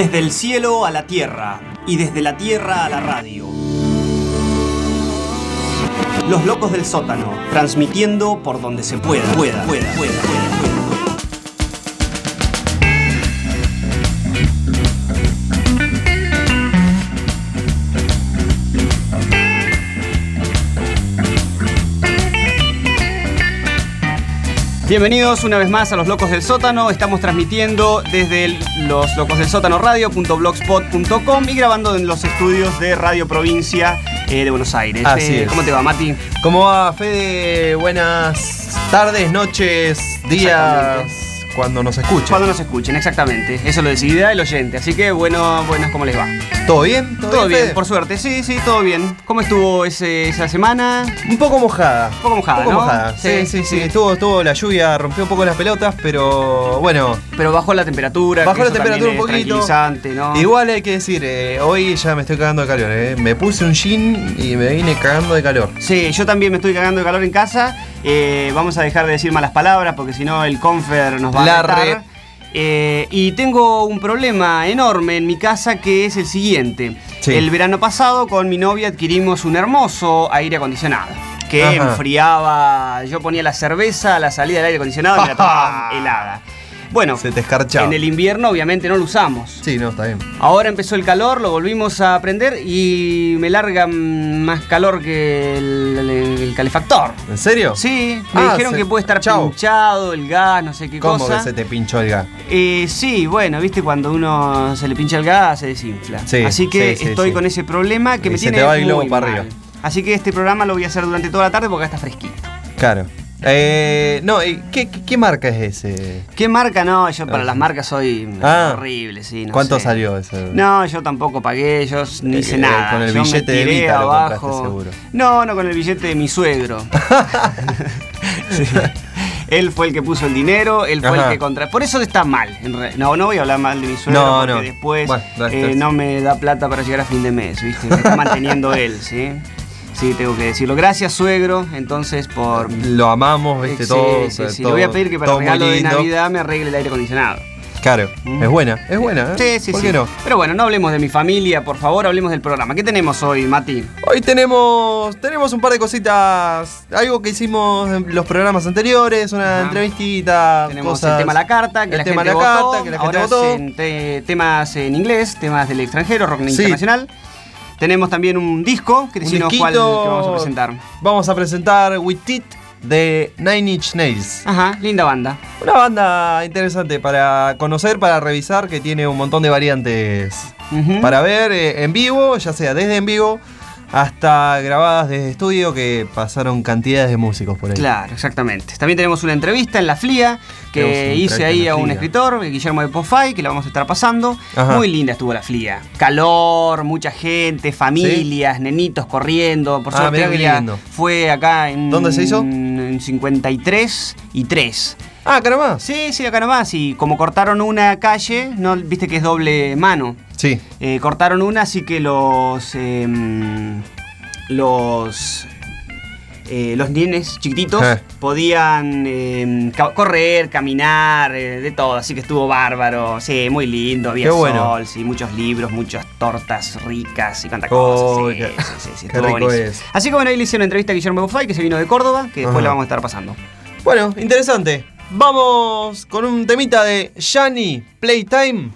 Desde el cielo a la tierra y desde la tierra a la radio. Los locos del sótano, transmitiendo por donde se pueda. Bienvenidos una vez más a Los Locos del Sótano. Estamos transmitiendo desde los Locos del Sótano radio.blogspot.com y grabando en los estudios de Radio Provincia de Buenos Aires. ¿Cómo te va, Mati? ¿Cómo va, Fede? Buenas tardes, noches, días, cuando nos escuchen. Cuando nos escuchen, exactamente. Eso lo decidirá el oyente. Así que, buenas, ¿cómo les va? ¿Todo bien? Todo bien, Fede? Por suerte. Sí, todo bien. ¿Cómo estuvo esa semana? Un poco mojada. Un poco mojada. Sí. Estuvo la lluvia, rompió un poco las pelotas, pero bueno. Pero bajó la temperatura. Bajó la temperatura un poquito. Tranquilizante, ¿no? Igual hay que decir, hoy ya me estoy cagando de calor, Me puse un jean y me vine cagando de calor. Sí, yo también me estoy cagando de calor en casa. Vamos a dejar de decir malas palabras porque si no el Confer nos va a matar. Y tengo un problema enorme en mi casa que es el siguiente. Sí. El verano pasado con mi novia adquirimos un hermoso aire acondicionado que enfriaba. Yo ponía la cerveza a la salida del aire acondicionado y me la tomaba helada. Bueno, se te escarchaba. En el invierno obviamente no lo usamos. Sí, no, está bien. Ahora empezó el calor, lo volvimos a prender y me larga más calor que el calefactor. ¿En serio? Sí, me dijeron que puede estar pinchado el gas, no sé qué cosa. ¿Cómo que se te pinchó el gas? Sí, bueno, viste, cuando uno se le pincha el gas se desinfla. Sí, así que estoy con ese problema que me tiene se te va el globo muy para mal. arriba. Así que este programa lo voy a hacer durante toda la tarde porque acá está fresquito. Claro. ¿Qué marca es ese? ¿Qué marca? No, yo para las marcas soy horrible, sí. No ¿Cuánto sé. Salió ese? No, yo tampoco pagué, yo ni hice nada. Con el yo billete de Vita lo compraste seguro. No, con el billete de mi suegro. Sí. Él fue el que puso el dinero, él fue el que contra... Por eso está mal. No voy a hablar mal de mi suegro porque después no me da plata para llegar a fin de mes, ¿viste? Me está manteniendo él, ¿sí? Sí, tengo que decirlo. Gracias, suegro, entonces, por... Lo amamos, viste, todo. Sí. Le voy a pedir que para el regalo de Navidad me arregle el aire acondicionado. Claro, es buena, Sí. ¿Por qué no? Pero bueno, no hablemos de mi familia, por favor, hablemos del programa. ¿Qué tenemos hoy, Mati? Hoy tenemos un par de cositas, algo que hicimos en los programas anteriores, una entrevistita. Tenemos el tema de la carta, que la gente votó. Temas en inglés, temas del extranjero, rock internacional. Tenemos también un disco, que decinos cuál que vamos a presentar. Vamos a presentar With It de Nine Inch Nails. Ajá, linda banda. Una banda interesante para conocer, para revisar, que tiene un montón de variantes para ver en vivo, ya sea desde en vivo hasta grabadas desde estudio, que pasaron cantidades de músicos por ahí. Claro, exactamente. También tenemos una entrevista en La Flia que hice ahí a un escritor, Guillermo de Pofay, que la vamos a estar pasando. Ajá. Muy linda estuvo La Flia. Calor, mucha gente, familias, nenitos corriendo. Por suerte fue acá en... ¿Dónde se hizo? En 53 y 3. Ah, acá nomás. Sí, acá nomás. Y como cortaron una calle, ¿no? Viste que es doble mano. Sí. Cortaron una, así que los nenes chiquititos podían correr, caminar, de todo. Así que estuvo bárbaro. Sí, muy lindo. Había sol, sí, muchos libros, muchas tortas ricas y cuantas cosas. Sí, qué rico buenísimo. Es. Así que bueno, ahí le hice una entrevista a Guillermo Bofay, que se vino de Córdoba, que después la vamos a estar pasando. Bueno, interesante. Vamos con un temita de Gianni, Playtime.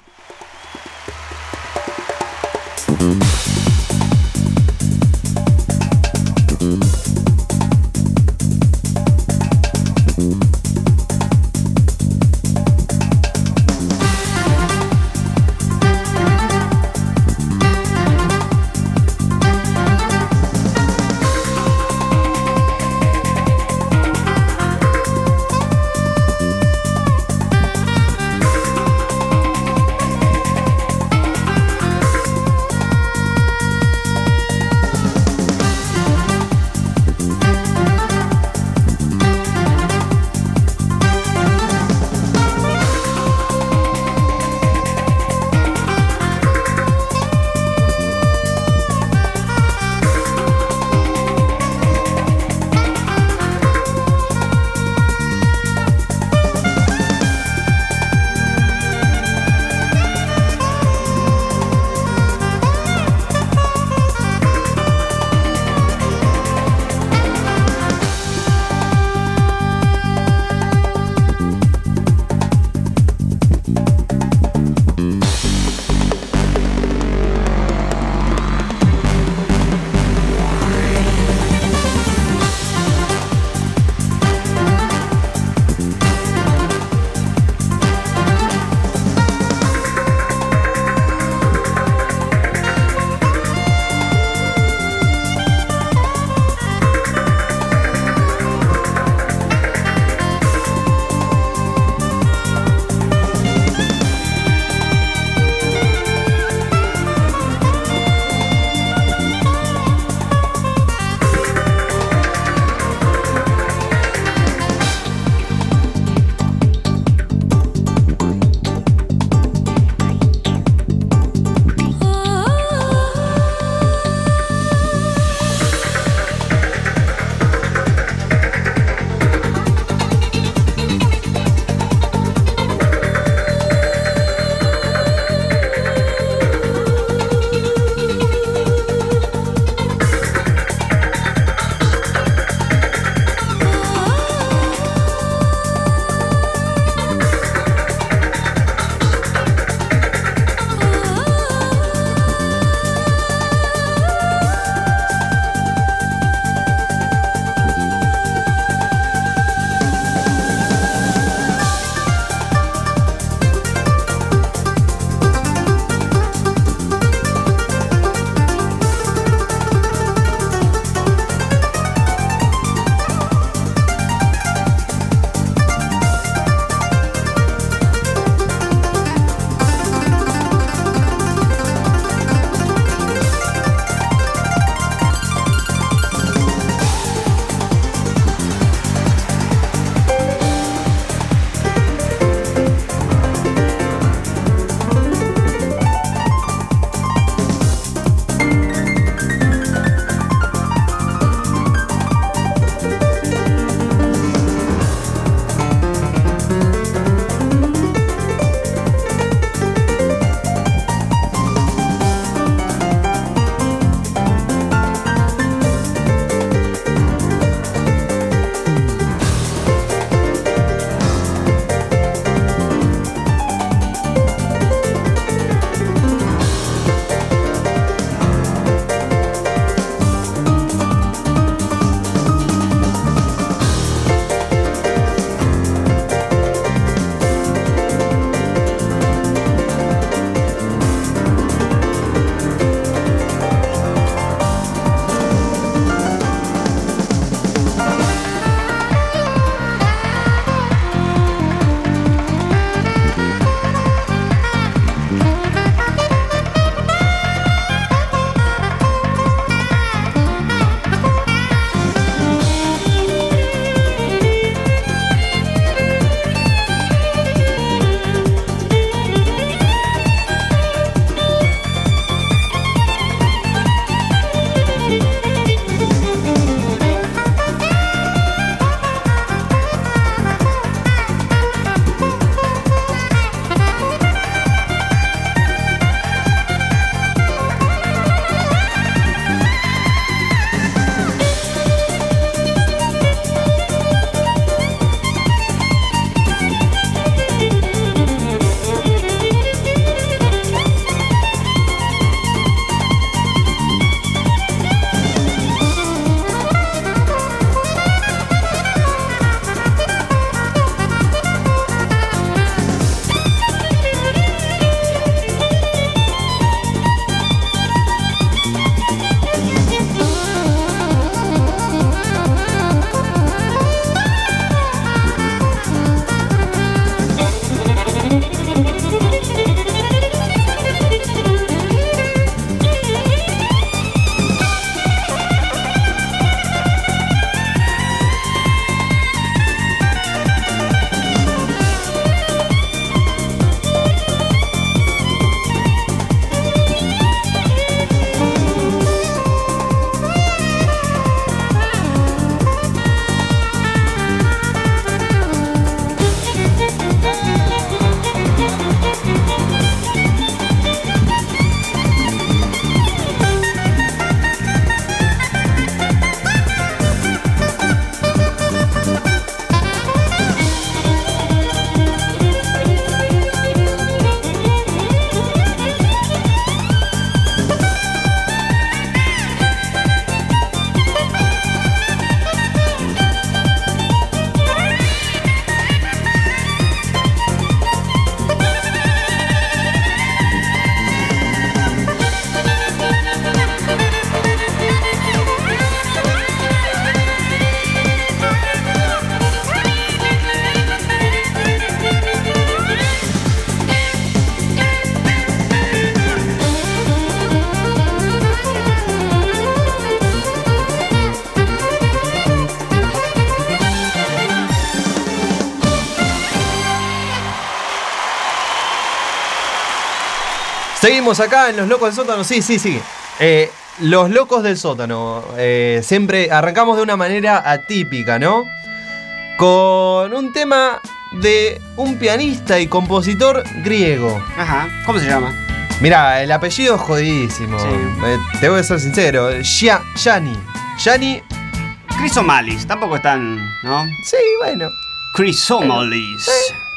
Seguimos acá en Los Locos del Sótano. Sí. Los Locos del Sótano. Siempre arrancamos de una manera atípica, ¿no? Con un tema de un pianista y compositor griego. Ajá. ¿Cómo se llama? Mirá, el apellido es jodidísimo. Sí. Te voy a ser sincero. Gianni. Chrysomalis. Tampoco es tan, ¿no? Sí, bueno. Chrysomalis.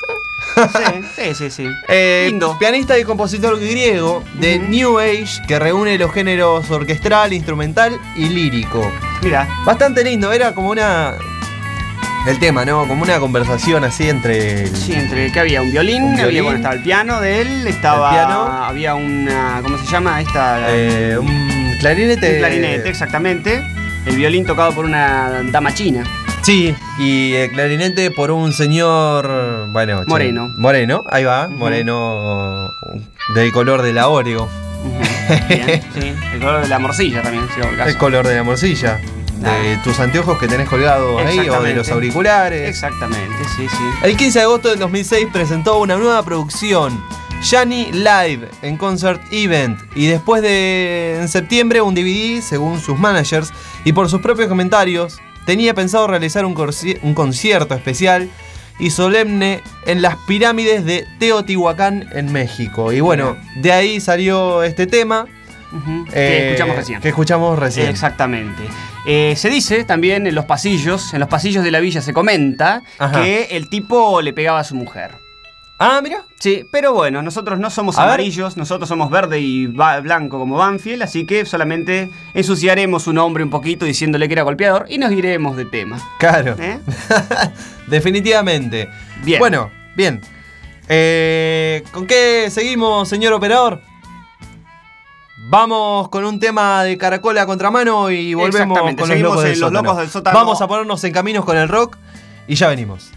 Sí. Lindo. Pianista y compositor griego de New Age que reúne los géneros orquestral, instrumental y lírico. Mira. Bastante lindo, era como el tema, ¿no? Como una conversación así entre... Sí, entre que había un violín, estaba el piano de él, había una... ¿Cómo se llama? Un clarinete. Un clarinete, exactamente. El violín tocado por una dama china. Sí, y el clarinete por un señor, bueno... Moreno. Moreno, ahí va, moreno del color de la Oreo. Bien, sí. El color de la morcilla también, si va el caso. El color de la morcilla. De tus anteojos que tenés colgados ahí o de los auriculares. Exactamente, sí. El 15 de agosto del 2006 presentó una nueva producción, Gianni Live, en Concert Event. Y después en septiembre un DVD, según sus managers y por sus propios comentarios, tenía pensado realizar un concierto especial y solemne en las pirámides de Teotihuacán en México. Y bueno, de ahí salió este tema. Que escuchamos recién. Exactamente. Se dice también en los pasillos de la villa se comenta que el tipo le pegaba a su mujer. Ah, mira. Sí, pero bueno, nosotros no somos amarillos, nosotros somos verde y blanco como Banfield, así que solamente ensuciaremos su nombre un poquito diciéndole que era golpeador y nos iremos de tema. Claro. Definitivamente. Bien. Bueno, bien. ¿Con qué seguimos, señor operador? Vamos con un tema de Caracola a contramano y volvemos con los locos del sótano. Vamos a ponernos en caminos con el rock y ya venimos.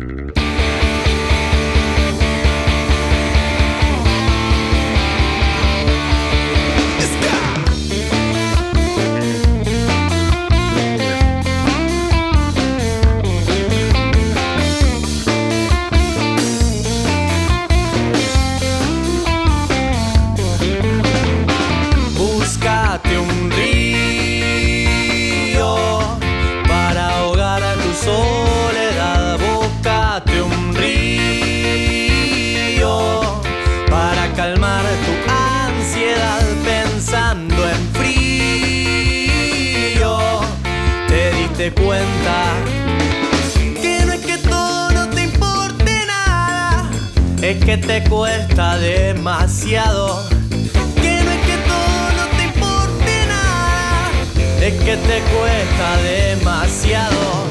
Cuenta que no es que todo no te importe nada, es que te cuesta demasiado. Que no es que todo no te importe nada, es que te cuesta demasiado.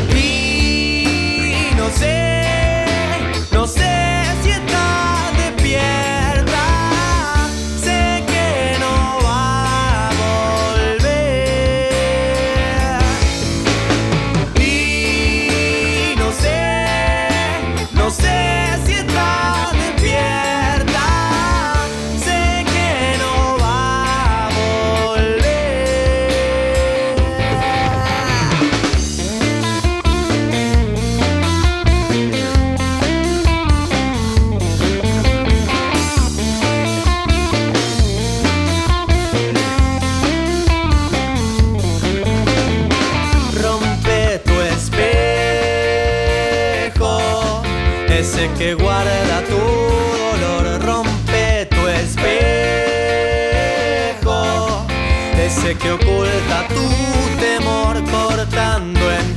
Y no sé si estás despierta, sé que no va a volver. Y no sé si estás despierta, sé que no va a volver. Rompe tu espejo, ese que guarda tu dolor. Rompe tu espejo, ese que oculta tu temor. Cortando en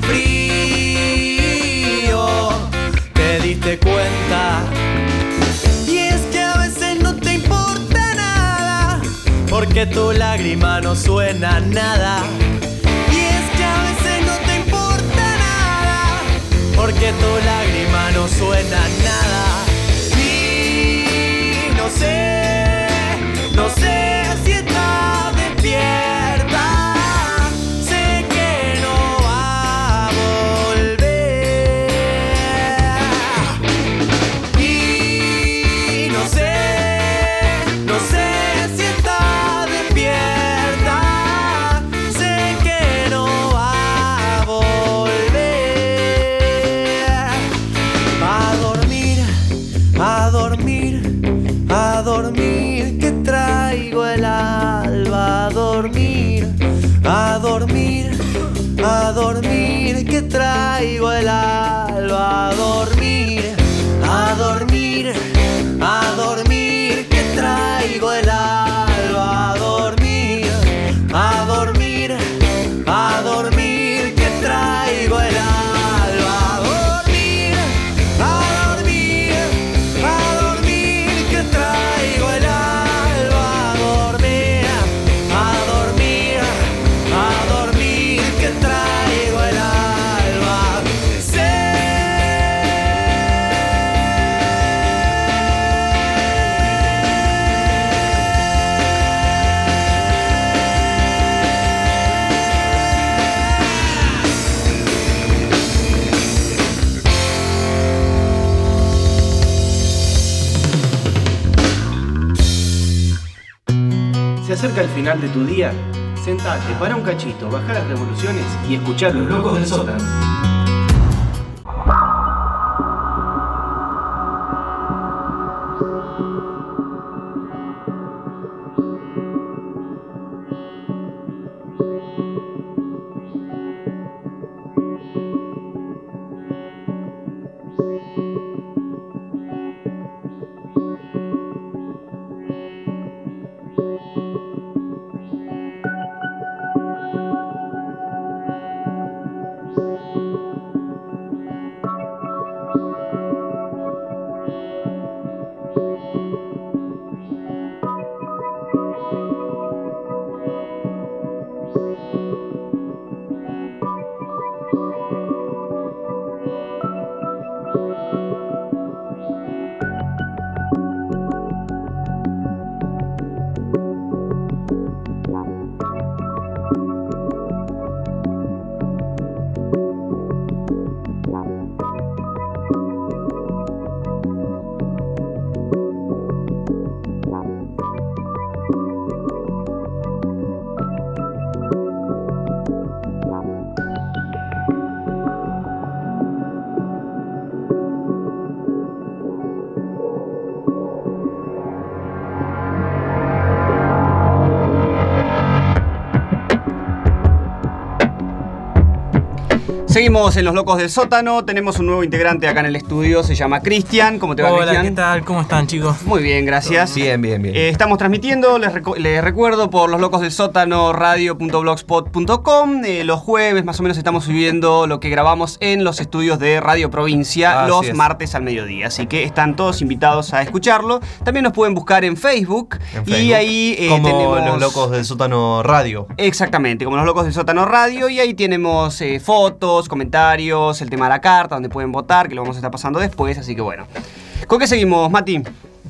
frío, te diste cuenta. Y es que a veces no te importa nada, porque tu lágrima no suena a nada. Y es que a veces no te importa nada, porque tu lágrima no suena a nada. Y no sé si estás despierta, sé que no va a volver. Y no sé si estás despierta, sé que no va a volver. A dormir, a dormir, a dormir, que que traigo el alba. A dormir, a dormir, a dormir, que traigo el alba. A dormir, a dormir, a dormir, que traigo el alba. A dormir, a dormir, a dormir, que traigo el alba. A dormir, a dormir, a dormir, que traigo el alba. Se acerca el final de tu día. Sentate, para un cachito, baja las revoluciones y escuchá Los Locos del Sótano. Seguimos en Los Locos del Sótano, tenemos un nuevo integrante acá en el estudio, se llama Cristian. ¿Cómo te va, Cristian? Hola, ¿qué tal? ¿Cómo están, chicos? Muy bien, gracias. Bien, bien, bien. Estamos transmitiendo, les recuerdo, por Los Locos del Sótano, radio.blogspot.com. Los jueves más o menos estamos subiendo lo que grabamos en los estudios de Radio Provincia los martes al mediodía. Así que están todos invitados a escucharlo. También nos pueden buscar en Facebook. Y ahí como tenemos... Los Locos del Sótano Radio. Exactamente, como Los Locos del Sótano Radio. Y ahí tenemos fotos, comentarios, el tema de la carta, donde pueden votar, que lo vamos a estar pasando después. Así que bueno. ¿Con qué seguimos, Mati?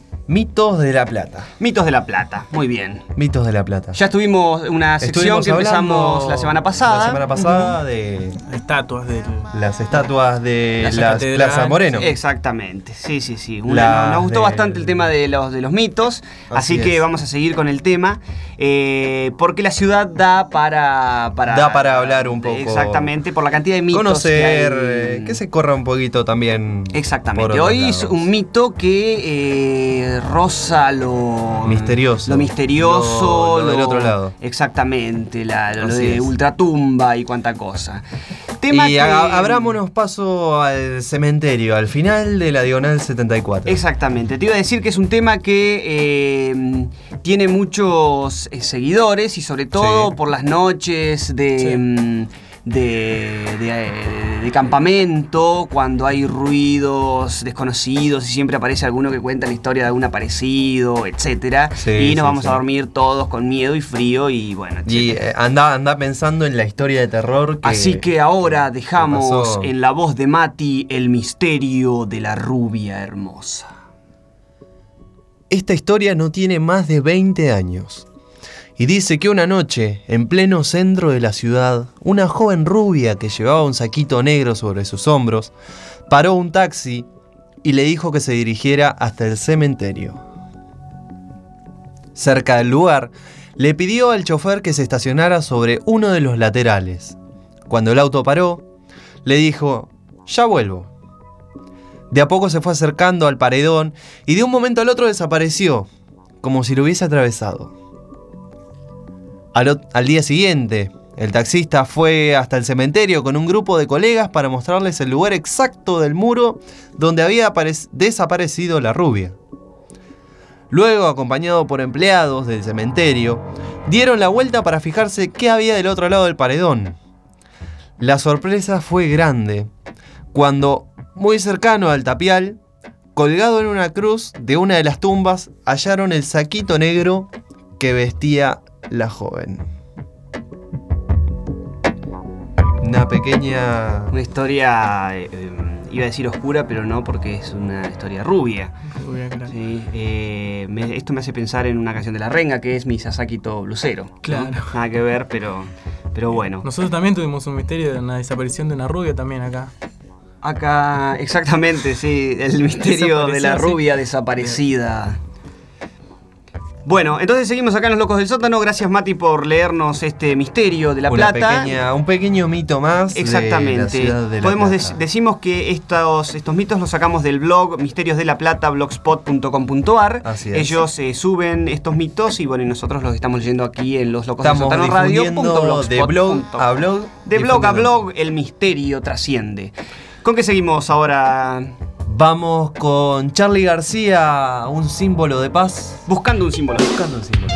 Mitos de La Plata. Mitos de La Plata, muy bien. Mitos de La Plata. Ya tuvimos una sección que empezamos la semana pasada. La semana pasada de estatuas de las estatuas de la Plaza Moreno. Exactamente, sí. Nos gustó bastante el tema de los mitos, así que vamos a seguir con el tema, porque la ciudad da para hablar un poco. Exactamente, por la cantidad de mitos. Conocer, que se corra un poquito también. Exactamente. Hoy es un mito que roza lo misterioso. Lo misterioso. Lo del otro lado. Exactamente, lo de ultratumba y cuánta cosa. Abrámonos paso al cementerio, al final de la Diagonal 74. Exactamente. Te iba a decir que es un tema que tiene muchos seguidores y sobre todo por las noches de campamento, cuando hay ruidos desconocidos y siempre aparece alguno que cuenta la historia de algún aparecido, etcétera, y nos vamos a dormir todos con miedo y frío y bueno, etcétera. Y anda pensando en la historia de terror así que ahora dejamos en la voz de Mati el misterio de la rubia hermosa. Esta historia no tiene más de 20 años. Y dice que una noche, en pleno centro de la ciudad, una joven rubia que llevaba un saquito negro sobre sus hombros, paró un taxi y le dijo que se dirigiera hasta el cementerio. Cerca del lugar, le pidió al chofer que se estacionara sobre uno de los laterales. Cuando el auto paró, le dijo: «Ya vuelvo». De a poco se fue acercando al paredón y de un momento al otro desapareció, como si lo hubiese atravesado. Al día siguiente, El taxista fue hasta el cementerio con un grupo de colegas para mostrarles el lugar exacto del muro donde había desaparecido la rubia. Luego, acompañado por empleados del cementerio, dieron la vuelta para fijarse qué había del otro lado del paredón. La sorpresa fue grande cuando, muy cercano al tapial, colgado en una cruz de una de las tumbas, hallaron el saquito negro que vestía la joven. Una pequeña... Una historia, iba a decir oscura, pero no, porque es una historia rubia. Rubia, claro. Sí, esto me hace pensar en una canción de La Renga, que es Mi Sasakito Blusero, ¿no? Claro. Nada que ver, pero bueno. Nosotros también tuvimos un misterio de una desaparición de una rubia también acá. Acá, exactamente, sí, el misterio de la rubia desaparecida. Bueno, entonces seguimos acá en Los Locos del Sótano. Gracias, Mati, por leernos este misterio de La Plata. Un pequeño mito más. Exactamente. De la ciudad de La Plata. Decimos que estos mitos los sacamos del blog misteriosdelaplata.blogspot.com.ar. Así es. Ellos suben estos mitos y bueno, y nosotros los estamos leyendo aquí en Los Locos del Sótano Radio. De blog a blog. De blog a blog, el misterio trasciende. ¿Con qué seguimos ahora? Vamos con Charly García, un símbolo de paz. Buscando un símbolo. Buscando un símbolo.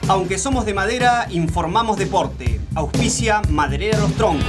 Aunque somos de madera, informamos deporte. Auspicia Maderera Los Troncos.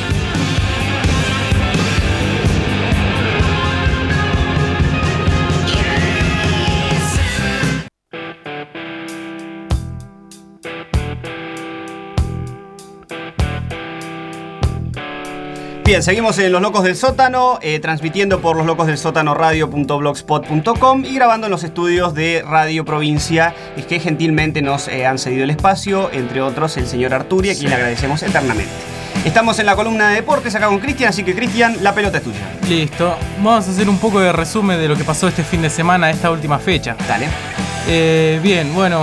Bien, seguimos en Los Locos del Sótano, transmitiendo por loslocosdelsótanoradio.blogspot.com y grabando en los estudios de Radio Provincia, que gentilmente nos han cedido el espacio, entre otros el señor Arturi, a quien le agradecemos eternamente. Estamos en la columna de deportes acá con Cristian, así que Cristian, la pelota es tuya. Listo, vamos a hacer un poco de resumen de lo que pasó este fin de semana, esta última fecha. Dale. Bien, bueno,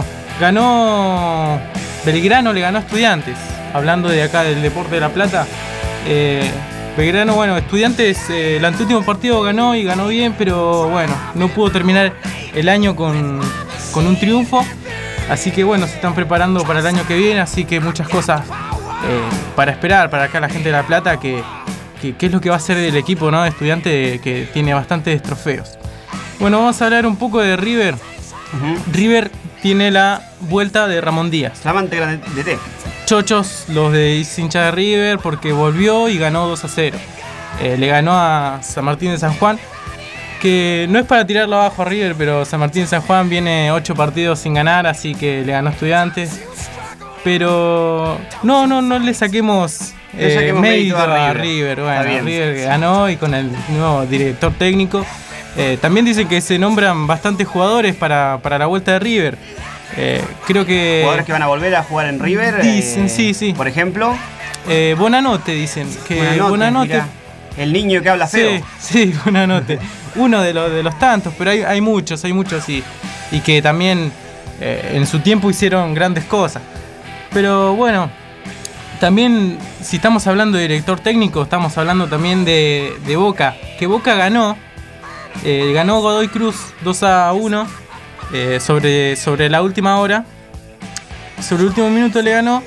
Belgrano le ganó a Estudiantes, hablando de acá del Deporte de La Plata. Belgrano, bueno, Estudiantes, el anteúltimo partido ganó y ganó bien, pero bueno, no pudo terminar el año con un triunfo. Así que bueno, se están preparando para el año que viene, así que muchas cosas para esperar para acá la gente de La Plata, que es lo que va a hacer el equipo, ¿no? Estudiante, que tiene bastantes trofeos. Bueno, vamos a hablar un poco de River. River tiene la vuelta de Ramón Díaz. Flamante grande de té. Chochos los de hincha de River porque volvió y ganó 2-0. Le ganó a San Martín de San Juan, que no es para tirarlo abajo a River, pero San Martín de San Juan viene 8 partidos sin ganar, así que le ganó a Estudiantes. Pero no le saquemos mérito a River. Bueno, River ganó y con el nuevo director técnico. También dicen que se nombran bastantes jugadores para la vuelta de River. Creo que... Jugadores que van a volver a jugar en River. Dicen, sí. Por ejemplo... Bonanote, dicen. Que Bonanote, el niño que habla feo. Sí, Bonanote. Uno de los tantos, pero hay muchos y que también en su tiempo hicieron grandes cosas. Pero bueno, también si estamos hablando de director técnico, estamos hablando también de Boca. Que Boca ganó Godoy Cruz 2-1. Sobre la última hora, sobre el último minuto le ganó,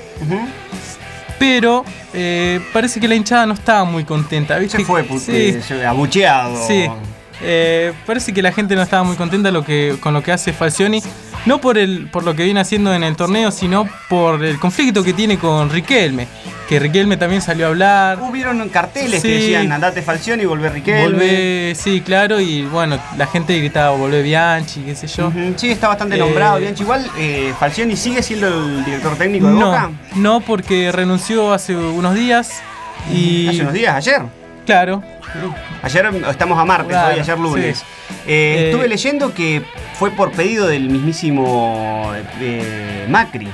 pero parece que la hinchada no estaba muy contenta, ¿viste? Se fue abucheado. Sí, parece que la gente no estaba muy contenta con lo que hace Falcioni, no por lo que viene haciendo en el torneo, sino por el conflicto que tiene con Riquelme, que Riquelme también salió a hablar. Hubieron carteles que decían andate Falcioni y volvé Riquelme. Sí, claro, y bueno, la gente gritaba volvé Bianchi, qué sé yo. Sí, está bastante nombrado Bianchi. Igual, ¿Falcioni sigue siendo el director técnico de Boca? No, porque renunció hace unos días. ¿Hace unos días? ¿Ayer? Claro. Ayer, estamos a martes, claro, hoy, ayer lunes. Sí. Estuve leyendo que fue por pedido del mismísimo Macri.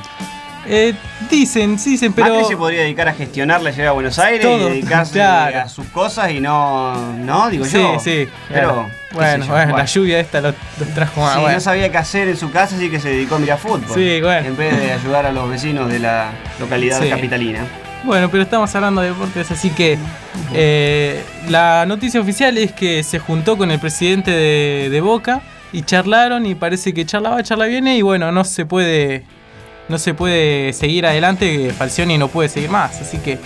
Dicen, pero... Macri se podría dedicar a gestionar la llegada a Buenos Aires y dedicarse a sus cosas y no, digo yo. Sí, pero bueno, la lluvia esta lo trajo más. No sabía qué hacer en su casa, así que se dedicó a mirar fútbol. Sí, bueno. En vez de ayudar a los vecinos de la localidad capitalina. Bueno, pero estamos hablando de deportes, así que la noticia oficial es que se juntó con el presidente de Boca y charlaron, y parece que charla viene, y bueno, no se puede seguir adelante, Falcioni no puede seguir más, así que,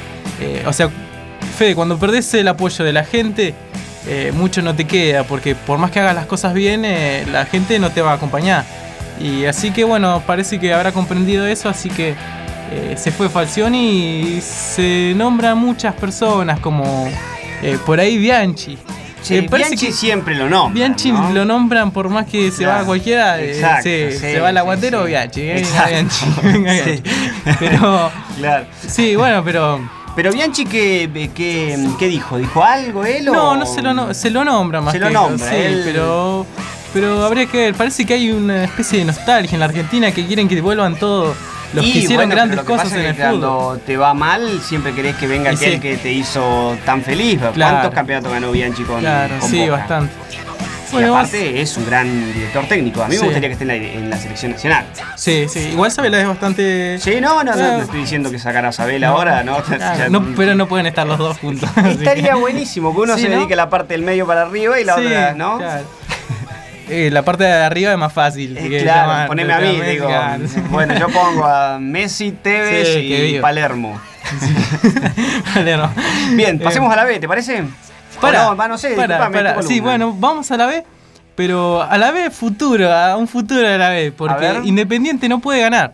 Fede, cuando perdés el apoyo de la gente, mucho no te queda, porque por más que hagas las cosas bien, la gente no te va a acompañar, y así que bueno, parece que habrá comprendido eso, así que se fue Falcioni y se nombran muchas personas como por ahí Bianchi. Sí, Bianchi siempre lo nombran. Bianchi, ¿no? Lo nombran por más que se va a cualquiera. Se va al aguatero, Bianchi. Bianchi. Sí. Pero. Claro. Sí, bueno, pero. Pero Bianchi, ¿qué dijo? ¿Dijo algo él? No se lo nombra más. Se lo nombra, sí, él... pero habría que ver. Parece que hay una especie de nostalgia en la Argentina, que quieren que vuelvan todos los que hicieron grandes cosas en el fútbol. Cuando te va mal, siempre querés que venga aquel que te hizo tan feliz. Claro. ¿Cuántos campeonatos ganó Bianchi con Boca? Bastante. Y aparte es un gran director técnico. A mí me gustaría que esté en la selección nacional. Sí. Igual Sabela es bastante... Sí, no estoy diciendo que sacar a Sabela ahora, ¿no? Claro, pero no pueden estar los dos juntos. Estaría buenísimo que uno se dedique a la parte del medio para arriba y la otra, ¿no? Claro. La parte de arriba es más fácil. Claro, poneme a mí, digo. Claro. Bueno, yo pongo a Messi, Tevez y Palermo. Palermo. Bien, pasemos a la B, ¿te parece? No sé, disculpame. Sí, bueno, vamos a la B, pero a la B futuro, a un futuro de la B, porque Independiente no puede ganar.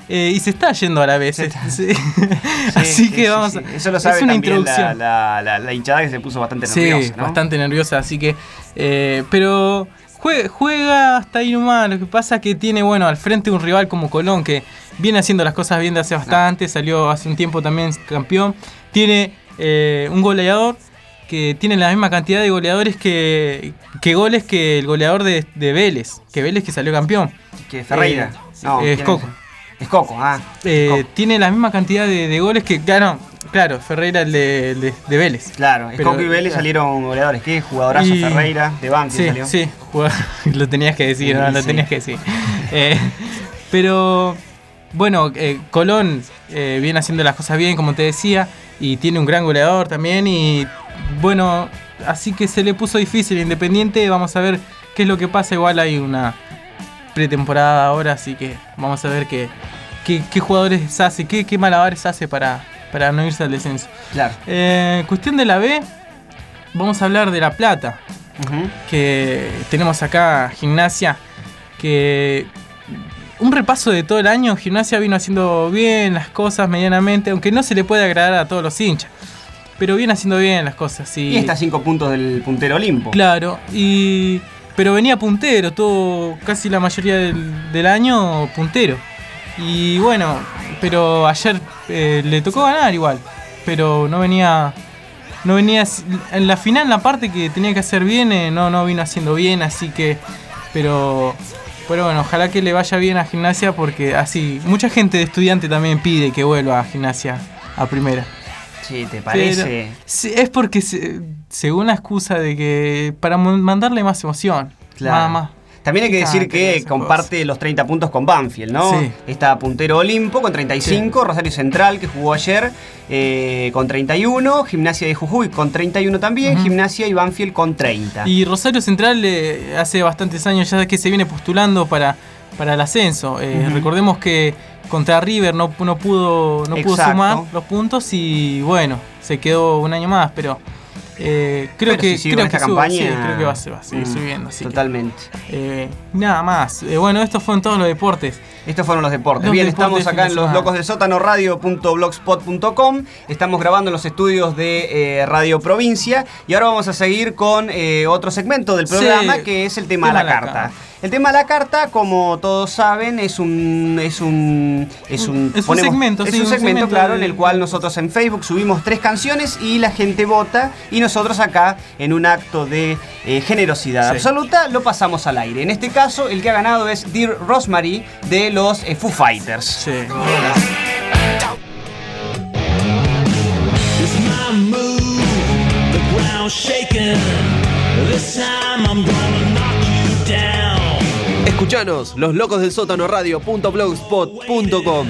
y se está yendo a la vez. Sí, así que vamos a... Eso lo sabe es una también introducción. la hinchada, que se puso bastante nerviosa, ¿no? Bastante nerviosa, así que... pero juega hasta ahí nomás. Lo que pasa es que tiene, bueno, al frente un rival como Colón, que viene haciendo las cosas bien de hace bastante, salió hace un tiempo también campeón. Tiene un goleador que tiene la misma cantidad de goleadores que goles que el goleador de Vélez, que salió campeón. Que Ferreira. Es Coco. Es Coco, Coco. Tiene la misma cantidad de goles que... Claro, Ferreira el de Vélez. Claro, Coco y Vélez salieron goleadores. ¿Qué? Jugadorazo Ferreira, de Banfield salió. Sí, lo tenías que decir, lo tenías que decir. Pero, bueno, Colón viene haciendo las cosas bien, como te decía, y tiene un gran goleador también, y bueno, así que se le puso difícil Independiente. Vamos a ver qué es lo que pasa. Igual hay una pretemporada ahora, así que vamos a ver qué jugadores hace, qué malabares hace para no irse al descenso. Claro. Cuestión de la B, vamos a hablar de La Plata, que tenemos acá Gimnasia, que un repaso de todo el año. Gimnasia vino haciendo bien las cosas medianamente, aunque no se le puede agradar a todos los hinchas, pero viene haciendo bien las cosas. Y está a 5 puntos del puntero Olimpo. Claro, pero venía puntero, todo casi la mayoría del año puntero. Y bueno, pero ayer le tocó ganar igual, pero no venía en la final, en la parte que tenía que hacer bien, no vino haciendo bien, así que, pero bueno, ojalá que le vaya bien a Gimnasia, porque así mucha gente de Estudiante también pide que vuelva a Gimnasia a primera. Sí, ¿te parece? Pero, es porque según la excusa de que para mandarle más emoción, nada más. También hay que decir que comparte los 30 puntos con Banfield, ¿no? Sí. Está puntero Olimpo con 35, sí. Rosario Central, que jugó ayer, con 31, Gimnasia de Jujuy con 31 también, Gimnasia y Banfield con 30. Y Rosario Central hace bastantes años ya que se viene postulando para el ascenso. Recordemos que contra River no pudo sumar los puntos y bueno, se quedó un año más, pero... creo que va a seguir subiendo. Totalmente. Nada más. Bueno, estos fueron todos los deportes. Estos fueron los deportes. Bien, estamos acá en los Locos del Sótano, radio.blogspot.com. Estamos grabando en los estudios de Radio Provincia. Y ahora vamos a seguir con otro segmento del programa, que es el tema de la carta. El tema de la carta, como todos saben, es un segmento, claro, en el cual nosotros en Facebook subimos 3 canciones y la gente vota, y nosotros acá, en un acto de generosidad absoluta, lo pasamos al aire. En este caso, el que ha ganado es Dear Rosemary de los Foo Fighters. Sí. Escuchanos, Los Locos del Sótano, radio.blogspot.com.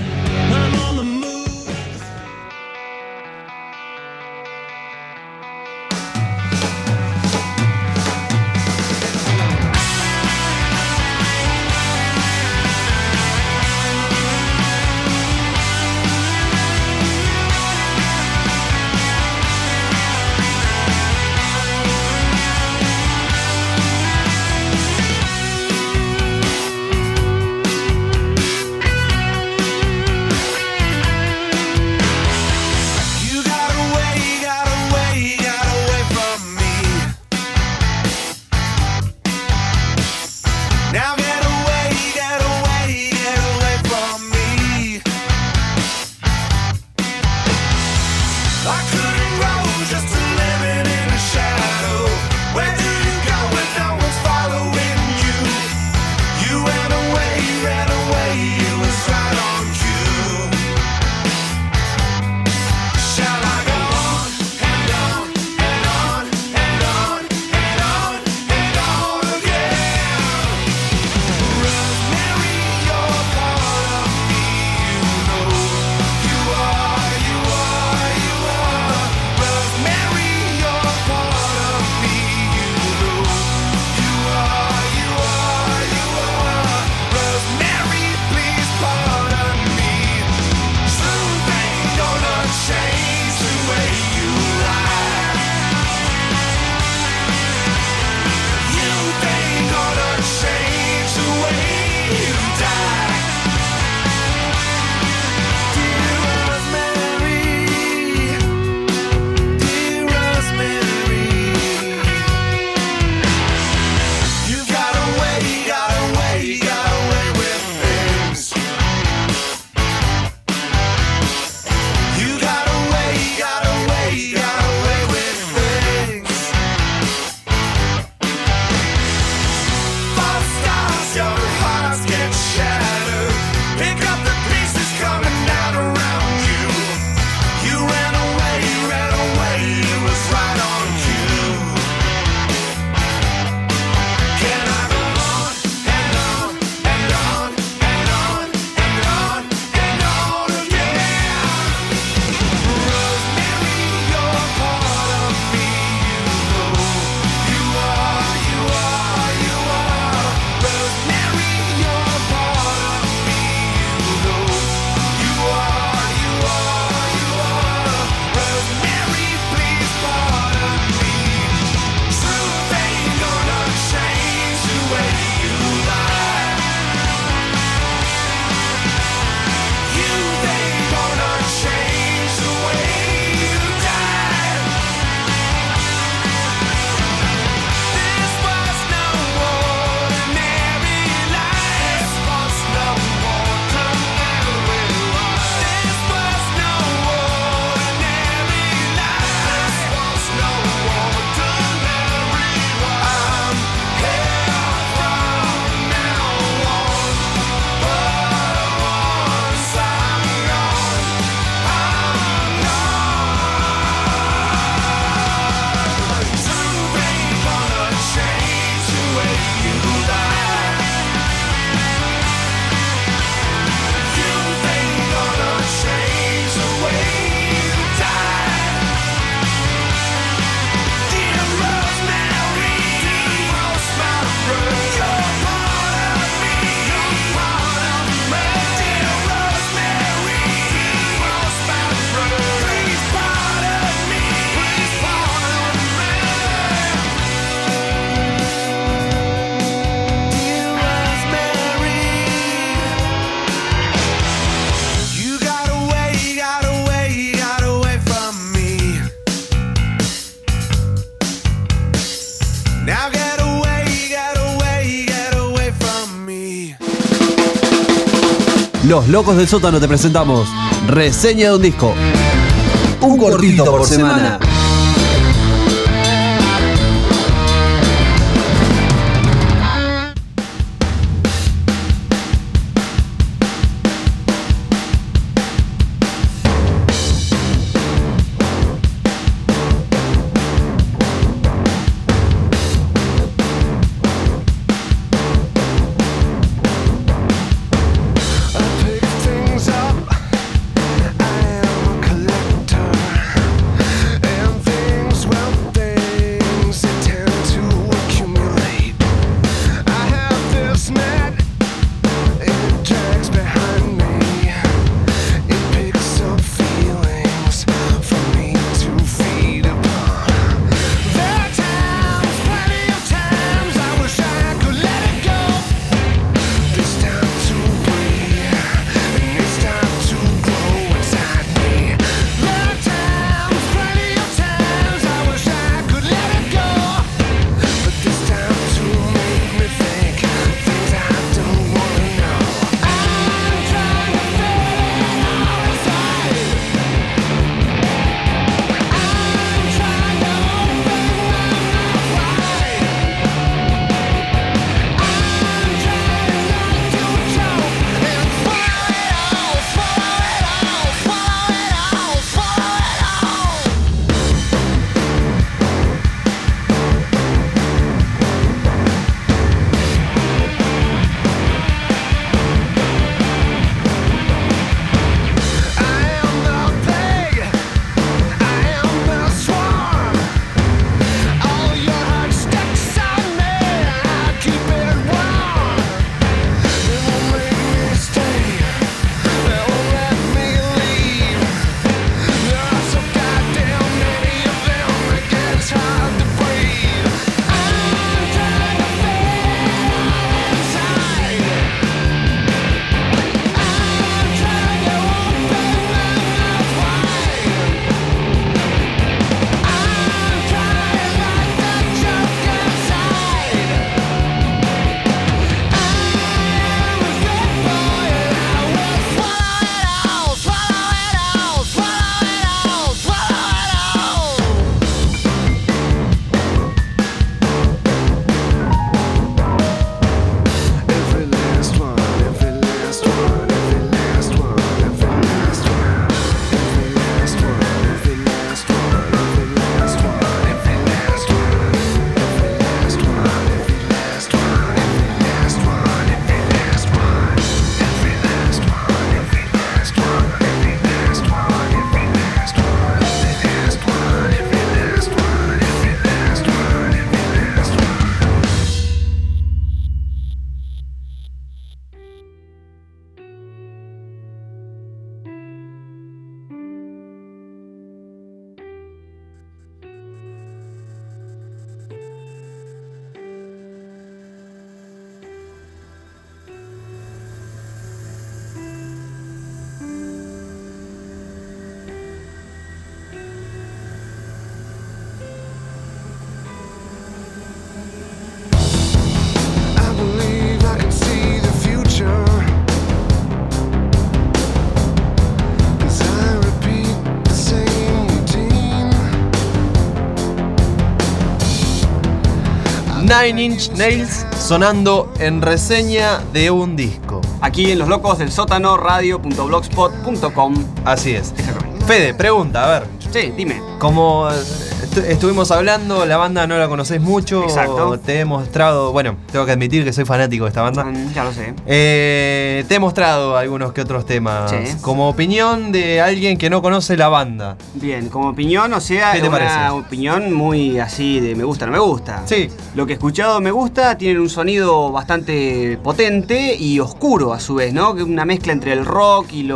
Los Locos del Sótano te presentamos Reseña de un Disco. Un cortito por semana. Nine Inch Nails sonando en Reseña de un Disco. Aquí en Los Locos del Sótano, radio.blogspot.com. Así es. Fede, pregunta, a ver. Sí, dime. Como estuvimos hablando, la banda no la conocés mucho. Exacto. Te he mostrado, bueno, tengo que admitir que soy fanático de esta banda. Ya lo sé. Te he mostrado algunos que otros temas. Sí. Como opinión de alguien que no conoce la banda. Bien, como opinión, o sea, ¿Qué te una parece? opinión muy así de me gusta, no me gusta. Sí. Lo que he escuchado me gusta, tienen un sonido bastante potente y oscuro a su vez, ¿no? Que una mezcla entre el rock y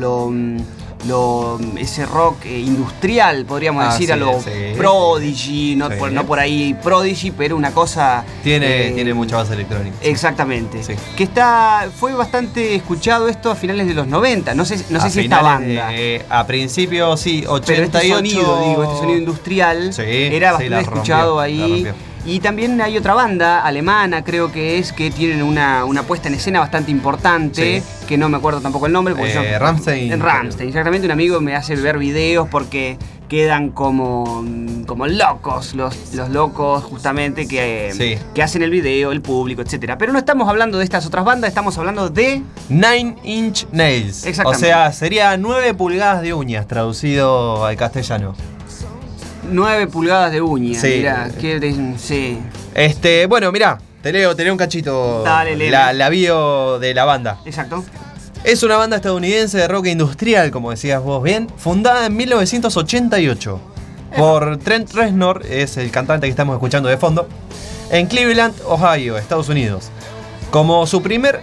ese rock industrial, podríamos decir, a lo Prodigy, no, sí. no por ahí Prodigy, pero una cosa... Tiene mucha base electrónica. Exactamente. Sí. Que fue bastante escuchado esto a finales de los 90, no sé si esta banda. A principio, sí, 88. Pero este sonido industrial, Sí, era sí, bastante escuchado la ahí. rompió. Y también hay otra banda alemana, creo que tienen una puesta en escena bastante importante, que no me acuerdo tampoco el nombre. Porque Rammstein. Rammstein, exactamente. Un amigo me hace ver videos porque quedan como locos, los locos justamente que hacen el video, el público, etcétera. Pero no estamos hablando de estas otras bandas, estamos hablando de Nine Inch Nails. Exactamente. O sea, sería 9 pulgadas de uñas traducido al castellano. 9 pulgadas de uña. Sí. Mirá, sí. Bueno, mirá, te leo un cachito. Dale, léeme. la bio de la banda. Exacto. Es una banda estadounidense de rock industrial, como decías vos bien, fundada en 1988 por Trent Reznor, es el cantante que estamos escuchando de fondo, en Cleveland, Ohio, Estados Unidos. Como su primer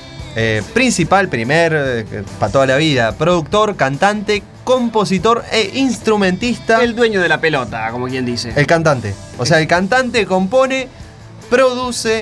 para toda la vida, productor, cantante, compositor e instrumentista. El dueño de la pelota, como quien dice. El cantante. O sea, el cantante compone, produce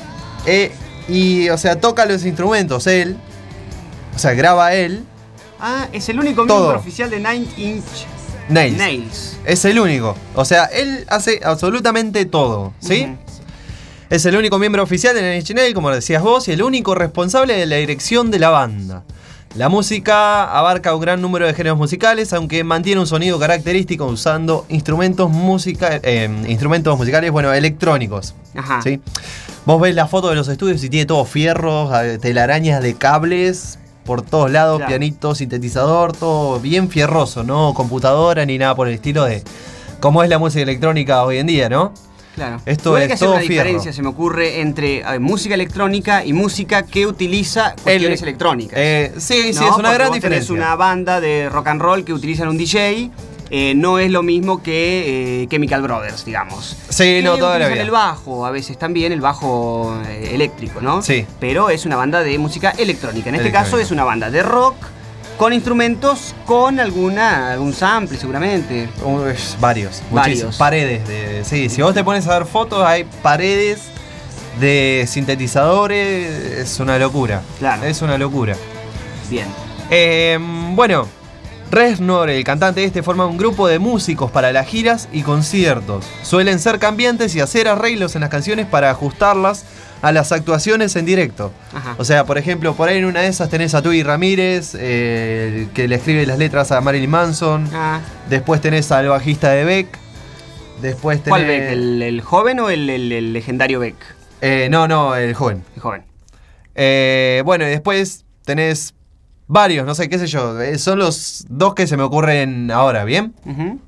toca los instrumentos él. O sea, graba él. Ah, es el único miembro oficial de Nine Inch Nails. Es el único. O sea, él hace absolutamente todo, ¿sí? Uh-huh. Es el único miembro oficial de Nine Inch Nails, como decías vos, y el único responsable de la dirección de la banda. La música abarca un gran número de géneros musicales, aunque mantiene un sonido característico usando instrumentos musicales, electrónicos. Ajá. ¿Sí? Vos ves la foto de los estudios y tiene todo fierros, telarañas de cables por todos lados, claro. Pianito, sintetizador, todo bien fierroso, no computadora ni nada por el estilo de cómo es la música electrónica hoy en día, ¿no? Claro. Esto es hay que hacer todo una diferencia, se me ocurre, entre música electrónica y música que utiliza cuestiones electrónicas. Sí, es una gran diferencia. Es una banda de rock and roll que utilizan un DJ. No es lo mismo que Chemical Brothers, digamos. Sí, no, toda la vida. El bajo, a veces también, el bajo eléctrico, ¿no? Sí. Pero es una banda de música electrónica. En este caso es una banda de rock con instrumentos, con algún sample seguramente. Varios. Paredes. Sí, si vos te pones a ver fotos, hay paredes de sintetizadores. Es una locura. Claro. Es una locura. Bien. Bueno. Reznor, el cantante forma un grupo de músicos para las giras y conciertos. Suelen ser cambiantes y hacer arreglos en las canciones para ajustarlas a las actuaciones en directo. Ajá. O sea, por ejemplo, por ahí en una de esas tenés a Tui Ramírez, que le escribe las letras a Marilyn Manson. Ah. Después tenés al bajista de Beck. Después tenés... ¿Cuál Beck? ¿El joven o el legendario Beck? No, el joven. El joven. Bueno, y después tenés... varios, no sé, qué sé yo. Son los dos que se me ocurren ahora, ¿bien? Uh-huh.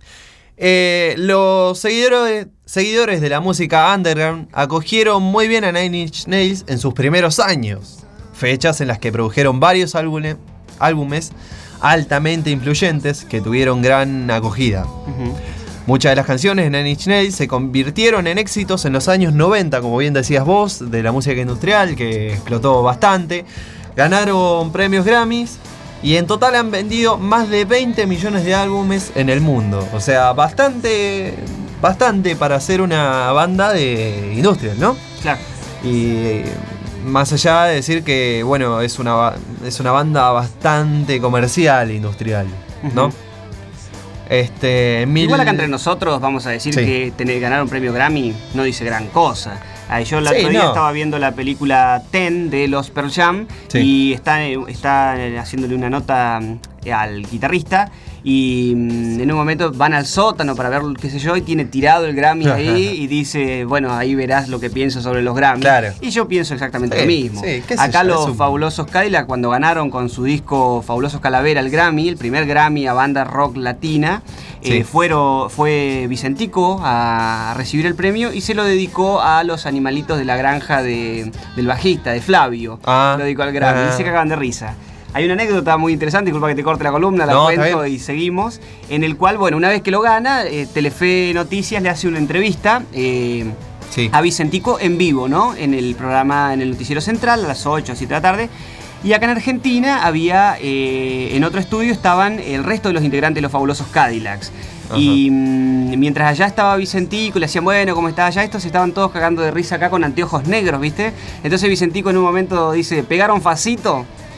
Los seguidores de la música underground acogieron muy bien a Nine Inch Nails en sus primeros años. Fechas en las que produjeron varios álbumes altamente influyentes que tuvieron gran acogida. Uh-huh. Muchas de las canciones de Nine Inch Nails se convirtieron en éxitos en los años 90, como bien decías vos, de la música industrial, que explotó bastante. Ganaron premios Grammys y en total han vendido más de 20 millones de álbumes en el mundo. O sea, bastante para ser una banda de industrial, ¿no? Claro. Y más allá de decir que, bueno, es una banda bastante comercial e industrial, ¿no? Uh-huh. Igual acá entre nosotros vamos a decir que ganar un premio Grammy no dice gran cosa. Yo el otro día estaba viendo la película Ten de los Pearl Jam y está haciéndole una nota al guitarrista y en un momento van al sótano para ver qué sé yo y tiene tirado el Grammy ahí y dice, bueno, ahí verás lo que pienso sobre los Grammys. Claro. Y yo pienso exactamente lo mismo. Acá los Fabulosos Cadillac, cuando ganaron con su disco Fabulosos Calavera el Grammy, el primer Grammy a banda rock latina, fue Vicentico a recibir el premio y se lo dedicó a los animalitos de la granja del bajista, de Flavio. Lo dedicó al Grammy y se cagaban de risa. Hay una anécdota muy interesante, disculpa que te corte la columna, la cuento y seguimos, en el cual, bueno, una vez que lo gana, Telefe Noticias le hace una entrevista a Vicentico en vivo, ¿no? En el programa, en el noticiero central, a las 8 o 7 de la tarde. Y acá en Argentina había, en otro estudio estaban el resto de los integrantes de los Fabulosos Cadillacs. Ajá. Y mientras allá estaba Vicentico, le decían, bueno, ¿cómo está allá? Estos estaban todos cagando de risa acá con anteojos negros, ¿viste? Entonces Vicentico en un momento dice, ¿pegaron facito?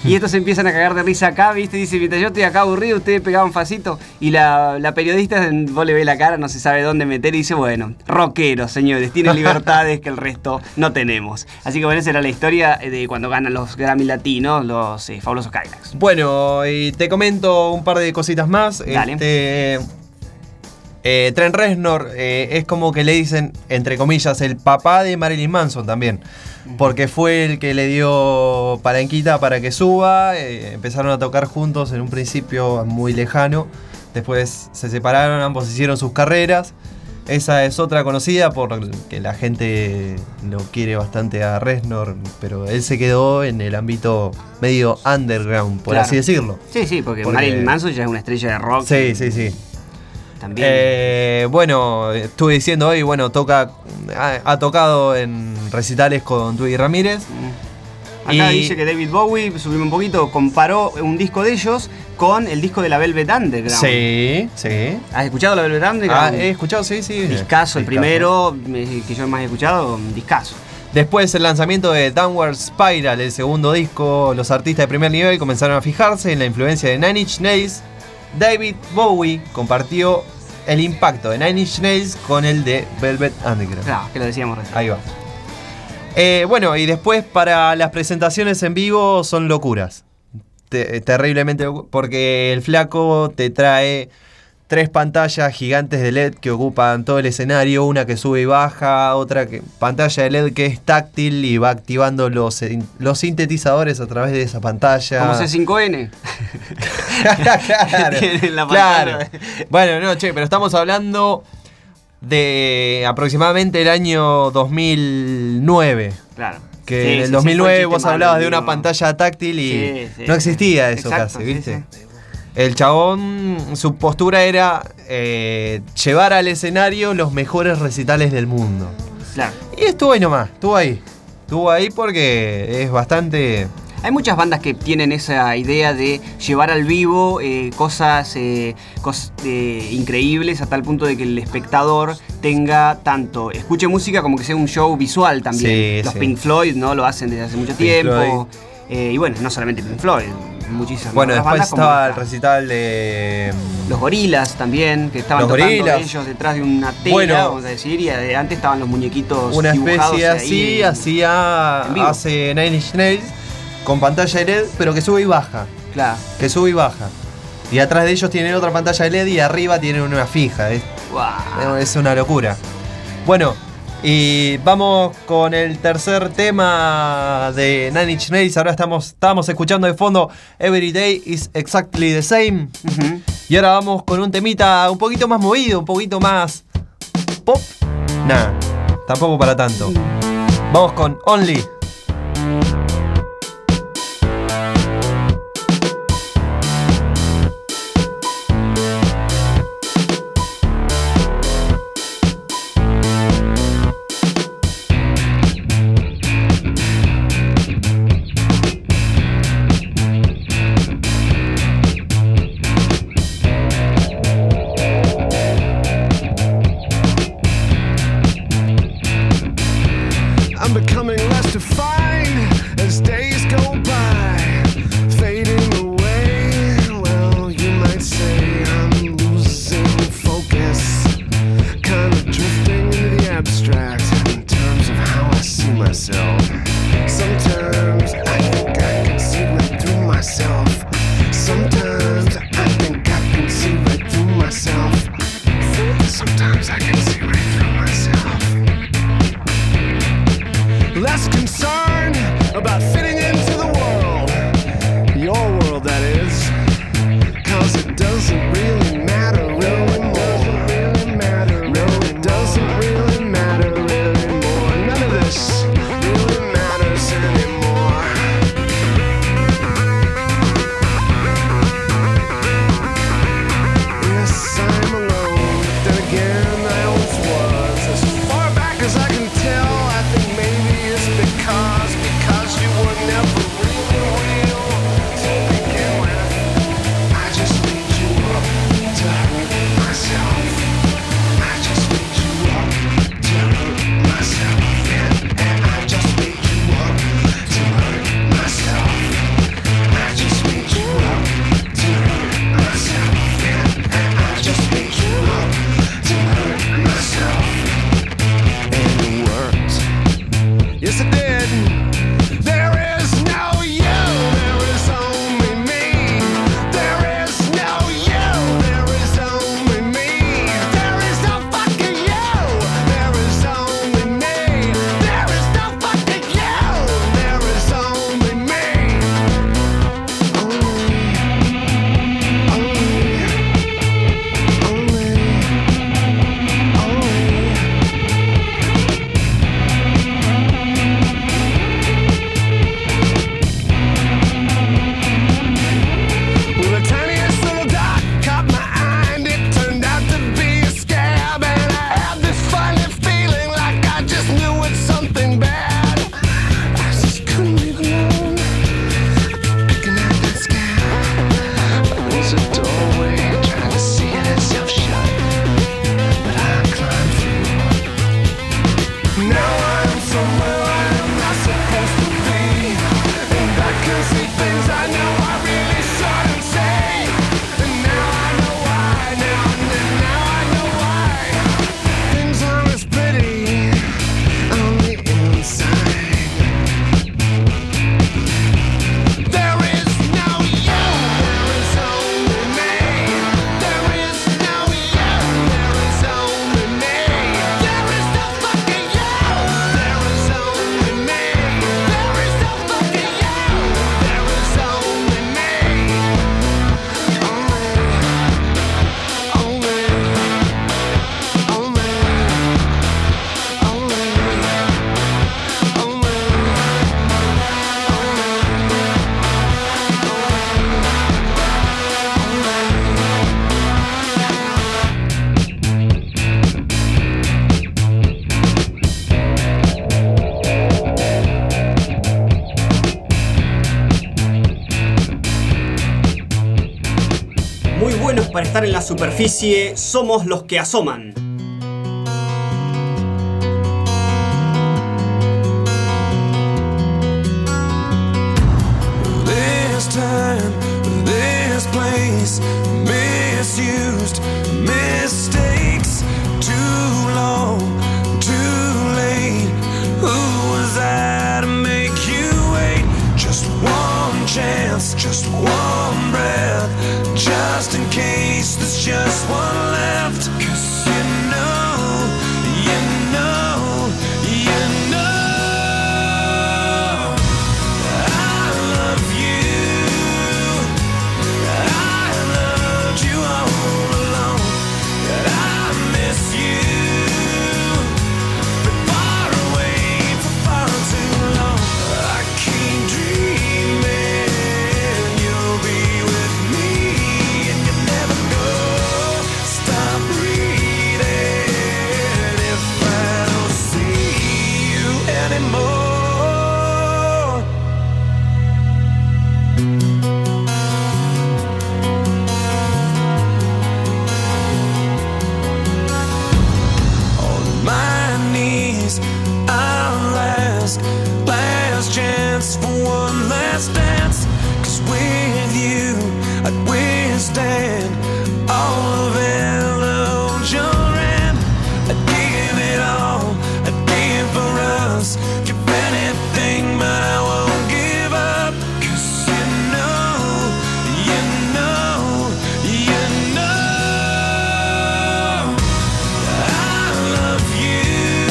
Y estos se empiezan a cagar de risa acá, ¿viste? Dice, mientras yo estoy acá aburrido, ustedes pegaban facito. Y la periodista, vos le ves la cara, no se sabe dónde meter y dice, bueno, rockeros, señores, tienen libertades que el resto no tenemos. Así que bueno, esa era la historia de cuando ganan los Grammy Latinos, los fabulosos Cadillacs. Bueno, y te comento un par de cositas más. Dale. Trent Reznor es como que le dicen, entre comillas, el papá de Marilyn Manson también. Porque fue el que le dio palanquita para que suba. Empezaron a tocar juntos en un principio muy lejano. Después se separaron, ambos hicieron sus carreras. Esa es otra conocida porque la gente lo quiere bastante a Reznor, pero él se quedó en el ámbito medio underground, por así decirlo. Sí, porque Marilyn Manson ya es una estrella de rock. Sí. También. Bueno, estuve diciendo hoy, bueno, ha tocado en recitales con Twiggy Ramírez. Acá dice que David Bowie, subimos un poquito, comparó un disco de ellos con el disco de la Velvet Underground. Sí. ¿Has escuchado la Velvet Underground? He escuchado, sí. Discazo, el primero que yo más he escuchado, discazo. Después el lanzamiento de Downward Spiral, el segundo disco, los artistas de primer nivel comenzaron a fijarse en la influencia de Nine Inch Nails. David Bowie compartió el impacto de Nine Inch Nails con el de Velvet Underground. Claro, que lo decíamos recién. Ahí va. Bueno, y después para las presentaciones en vivo son locuras. Terriblemente locuras, porque el flaco te trae 3 pantallas gigantes de LED que ocupan todo el escenario, una que sube y baja, pantalla de LED que es táctil y va activando los sintetizadores a través de esa pantalla. Como C5N. Claro. Bueno, pero estamos hablando de aproximadamente el año 2009. Claro. Que en el 2009 vos hablabas de una pantalla táctil y no existía eso. Exacto, casi, ¿viste? Sí. El chabón, su postura era llevar al escenario los mejores recitales del mundo. Claro. Y estuvo ahí nomás, estuvo ahí porque es bastante... Hay muchas bandas que tienen esa idea de llevar al vivo cosas increíbles a tal punto de que el espectador tenga tanto, escuche música como que sea un show visual también. Los Pink Floyd, ¿no? Lo hacen desde hace mucho tiempo. Y bueno, no solamente Pink Floyd, muchísimas otras bandas. Después estaba el recital de... Los Gorilas también, que estaban tocando ellos detrás de una tela, vamos a decir, y antes estaban los muñequitos una dibujados. Especie así, hace Nine Inch Nails, con pantalla de LED, pero que sube y baja. Claro. Que sube y baja. Y atrás de ellos tienen otra pantalla de LED y arriba tienen una fija. Es una locura. Bueno, y vamos con el tercer tema de Nine Inch Nails. Ahora estábamos escuchando de fondo Every Day is Exactly the Same. Y ahora vamos con un temita un poquito más movido, un poquito más pop. Nah, tampoco para tanto. Vamos con Only. Becoming less to para estar en la superficie, somos los que asoman. This time, this place, misused, mistakes, too long, too late. Who was I to make you wait? Just one chance, just one breath, just in case there's just one left. 'Cause you know, you know, you know I love you. I loved you all along, and I miss you. Been far away for far too long. I keep dreaming you'll be with me, and you never go. Stop breathing if I don't see you anymore. On my knees, I'll last chance for one last dance. 'Cause with you, I'd withstand all of Joran. I'd give it all, I'd give for us, give anything, but I won't give up. 'Cause you know, you know, you know I love you.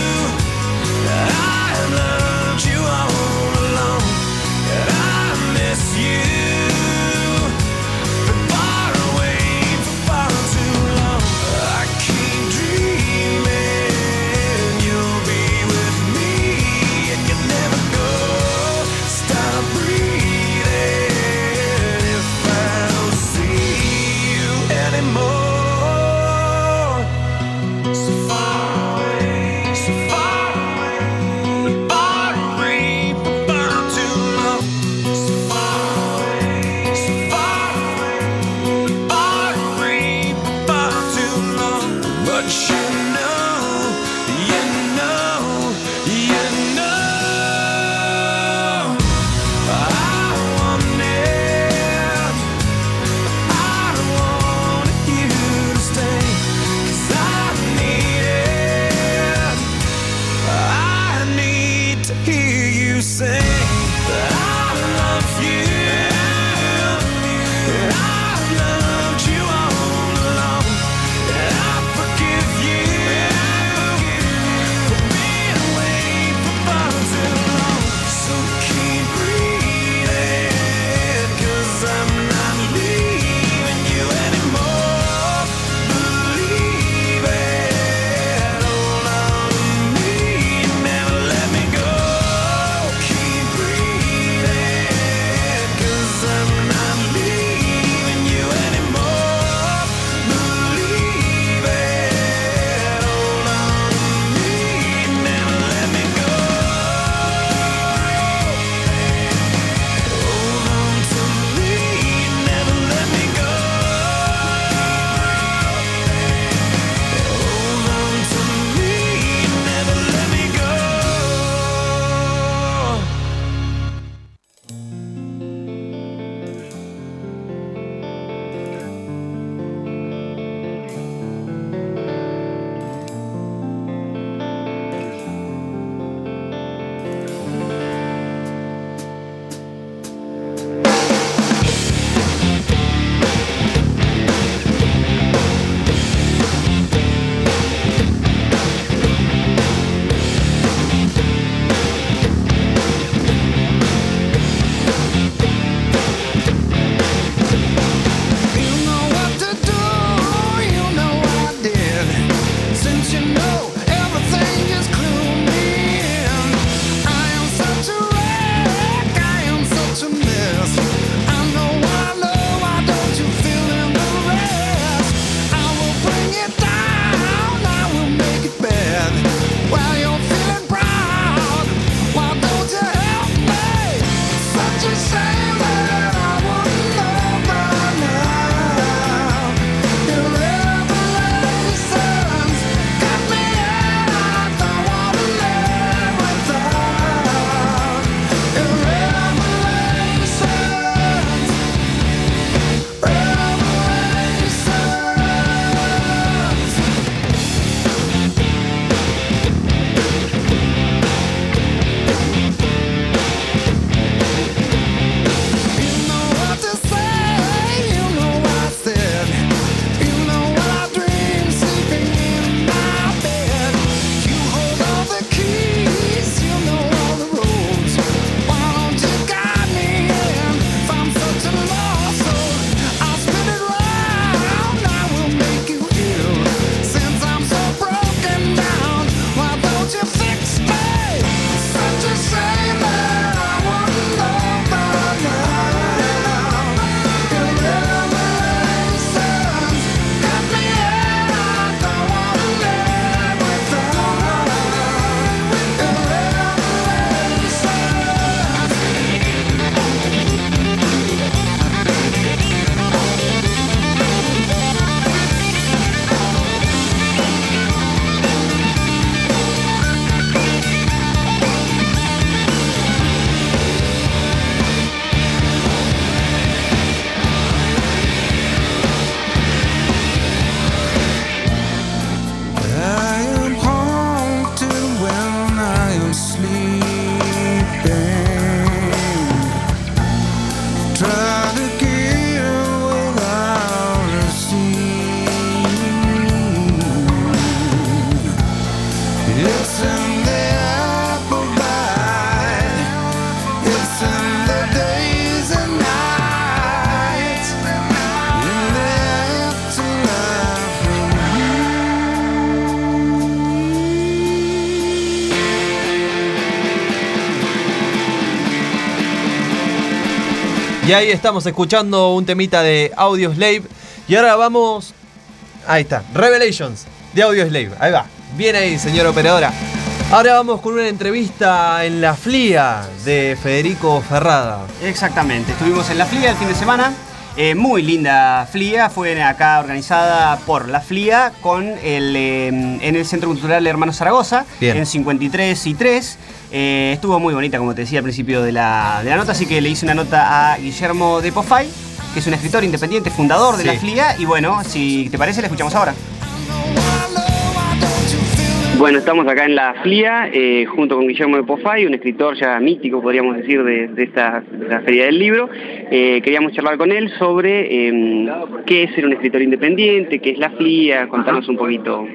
I loved you all along, and I miss you. Been far away for far too long. I keep dreaming you'll be with me, and you never go. Stop breathing if I don't see you anymore. So far away, so far away, far away for far too long. So far away, so far away, far away for far too long. But you know, you know, you know I want it. I want you to stay, 'cause I need it. I need to hear you say that I love you. I loved you all along, and I forgive you. Y ahí estamos escuchando un temita de Audioslave. Y ahora vamos... Ahí está, Revelations de Audioslave. Ahí va, bien ahí, señora operadora. Ahora vamos con una entrevista en la FLIA de Federico Ferrada. Exactamente, estuvimos en la FLIA el fin de semana. Muy linda FLIA, fue acá organizada por la FLIA en el Centro Cultural Hermano Zaragoza, Bien. en 53 y 3. Estuvo muy bonita, como te decía al principio de la nota, así que le hice una nota a Guillermo de Pofay, que es un escritor independiente, fundador de Sí. la FLIA, y bueno, si te parece, la escuchamos ahora. Bueno, estamos acá en la FLIA, junto con Guillermo de Pofay, un escritor ya mítico, podríamos decir, de la Feria del Libro. Queríamos charlar con él sobre qué es ser un escritor independiente, qué es la FLIA, contarnos un poquito.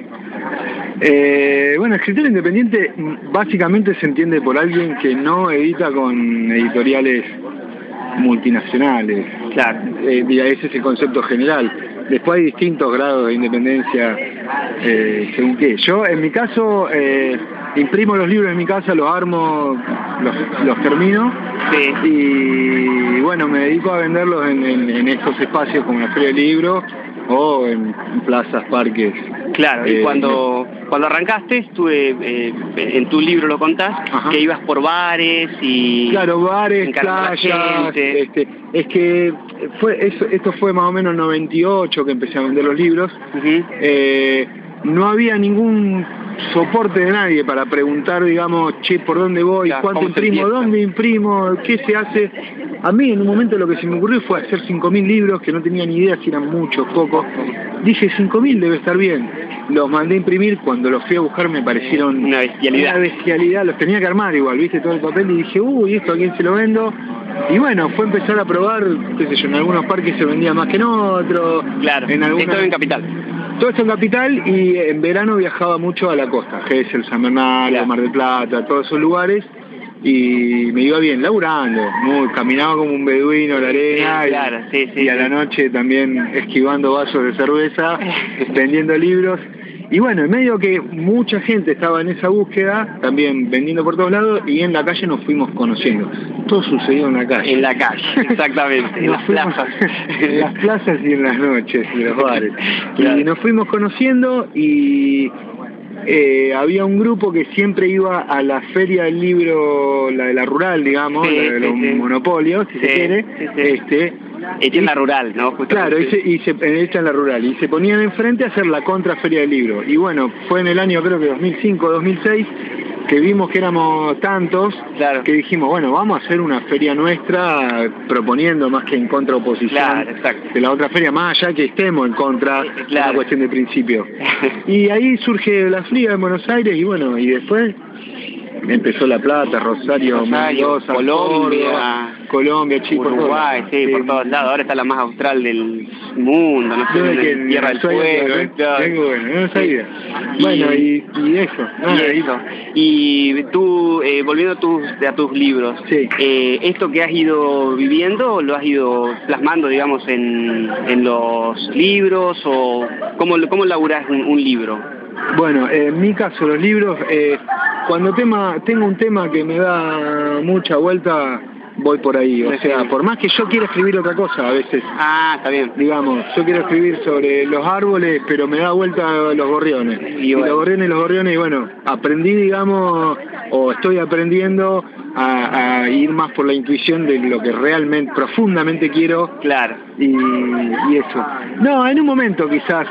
Bueno, escritor independiente básicamente se entiende por alguien que no edita con editoriales multinacionales. Claro. Ese es el concepto general. Después hay distintos grados de independencia según qué. Yo, en mi caso, imprimo los libros en mi casa, los armo, los termino. Sí. Y bueno, me dedico a venderlos en estos espacios como la Feria del Libro o en plazas, parques. Claro, y cuando arrancaste, en tu libro lo contás, Ajá. que ibas por bares y... Claro, bares, encargando a la playas, gente. es que esto fue más o menos 98 que empecé a vender los libros. Ujú. No había ningún soporte de nadie para preguntar, digamos, che, ¿por dónde voy? Claro, ¿Cuánto ¿cómo se imprimo? empieza? ¿Dónde imprimo? ¿Qué se hace? A mí en un momento lo que se me ocurrió fue hacer 5.000 libros, que no tenía ni idea si eran muchos, pocos. Dije, 5.000 debe estar bien. Los mandé a imprimir, cuando los fui a buscar me parecieron Una bestialidad. Los tenía que armar igual, viste, todo el papel, y dije, uy, ¿esto a quién se lo vendo? Y bueno, fue empezar a probar, qué sé yo, en algunos parques se vendía más que en otros. Claro, en esto en Capital. Todo esto en Capital, y en verano viajaba mucho a la costa, Gesell, San Bernardo, Claro. Mar del Plata, todos esos lugares, y me iba bien, laburando, caminaba como un beduino en la arena, Sí, claro, sí, y a la noche también esquivando vasos de cerveza, vendiendo libros. Y bueno, en medio que mucha gente estaba en esa búsqueda, también vendiendo por todos lados, y en la calle nos fuimos conociendo. Todo sucedió en la calle. En la calle, exactamente, en Nos las fuimos- plazas. En las plazas y en las noches, en los bares. Claro. Y nos fuimos conociendo y había un grupo que siempre iba a la Feria del Libro, la de la rural, digamos, Sí, la de sí, los sí. monopolios, si se Sí, quiere. sí, sí. Hecha en la rural, ¿no? Claro, hecha en la rural. Y se ponían enfrente a hacer la contra Feria del Libro. Y bueno, fue en el año creo que 2005, 2006, que vimos que éramos tantos, Claro. que dijimos, bueno, vamos a hacer una feria nuestra, proponiendo más que en contra oposición Claro, exacto. de la otra feria, más allá que estemos en contra, Claro. es una cuestión de principio. Y ahí surge la FLIA en Buenos Aires, y bueno, y después empezó La Plata, Rosario, Mendoza, Colombia, Chile, por todos Uruguay, lados. sí, por todos lados. Ahora está la más austral del mundo, no sé, Yo de que en Tierra del Fuego. claro. Qué bueno, no sabía. Y- Bueno, y eso. Y eso. Y tú, volviendo a tus libros, Sí. ¿esto que has ido viviendo lo has ido plasmando, digamos, en los libros? ¿O cómo laburás un libro? Bueno, en mi caso, los libros, cuando tengo un tema que me da mucha vuelta, voy por ahí. O sea, por más que yo quiera escribir otra cosa, a veces, Ah, está bien. digamos, yo quiero escribir sobre los árboles, pero me da vuelta los gorriones. Y bueno. los gorriones, y bueno, aprendí, digamos, o estoy aprendiendo a ir más por la intuición de lo que realmente, profundamente quiero. Claro. Y eso. No, en un momento quizás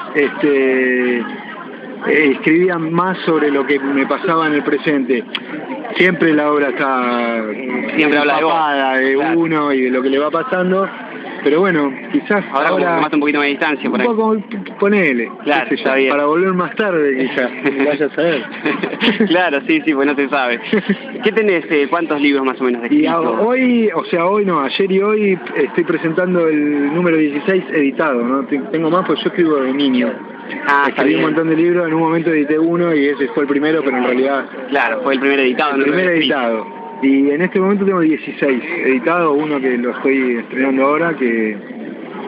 escribía más sobre lo que me pasaba en el presente. Siempre la obra está Siempre habla de vos. empapada de Claro. uno y de lo que le va pasando, pero bueno, quizás Ahora como que tomaste un poquito más de distancia por un ahí. poco, ponele, Claro, qué sé yo, está bien. para volver más tarde quizás, vaya a saber. Claro, sí, pues no se sabe. ¿Qué tenés? ¿Cuántos libros más o menos Y escritos? hoy no, ayer y hoy estoy presentando el número 16 editado, ¿no? Tengo más porque yo escribo de niño. Ah, está Escribí un bien. montón de libros, en un momento edité uno y ese fue el primero, pero en realidad Claro, fue el primer editado. el no primer escrito. editado. Y en este momento tengo 16 editados, uno que lo estoy estrenando ahora, que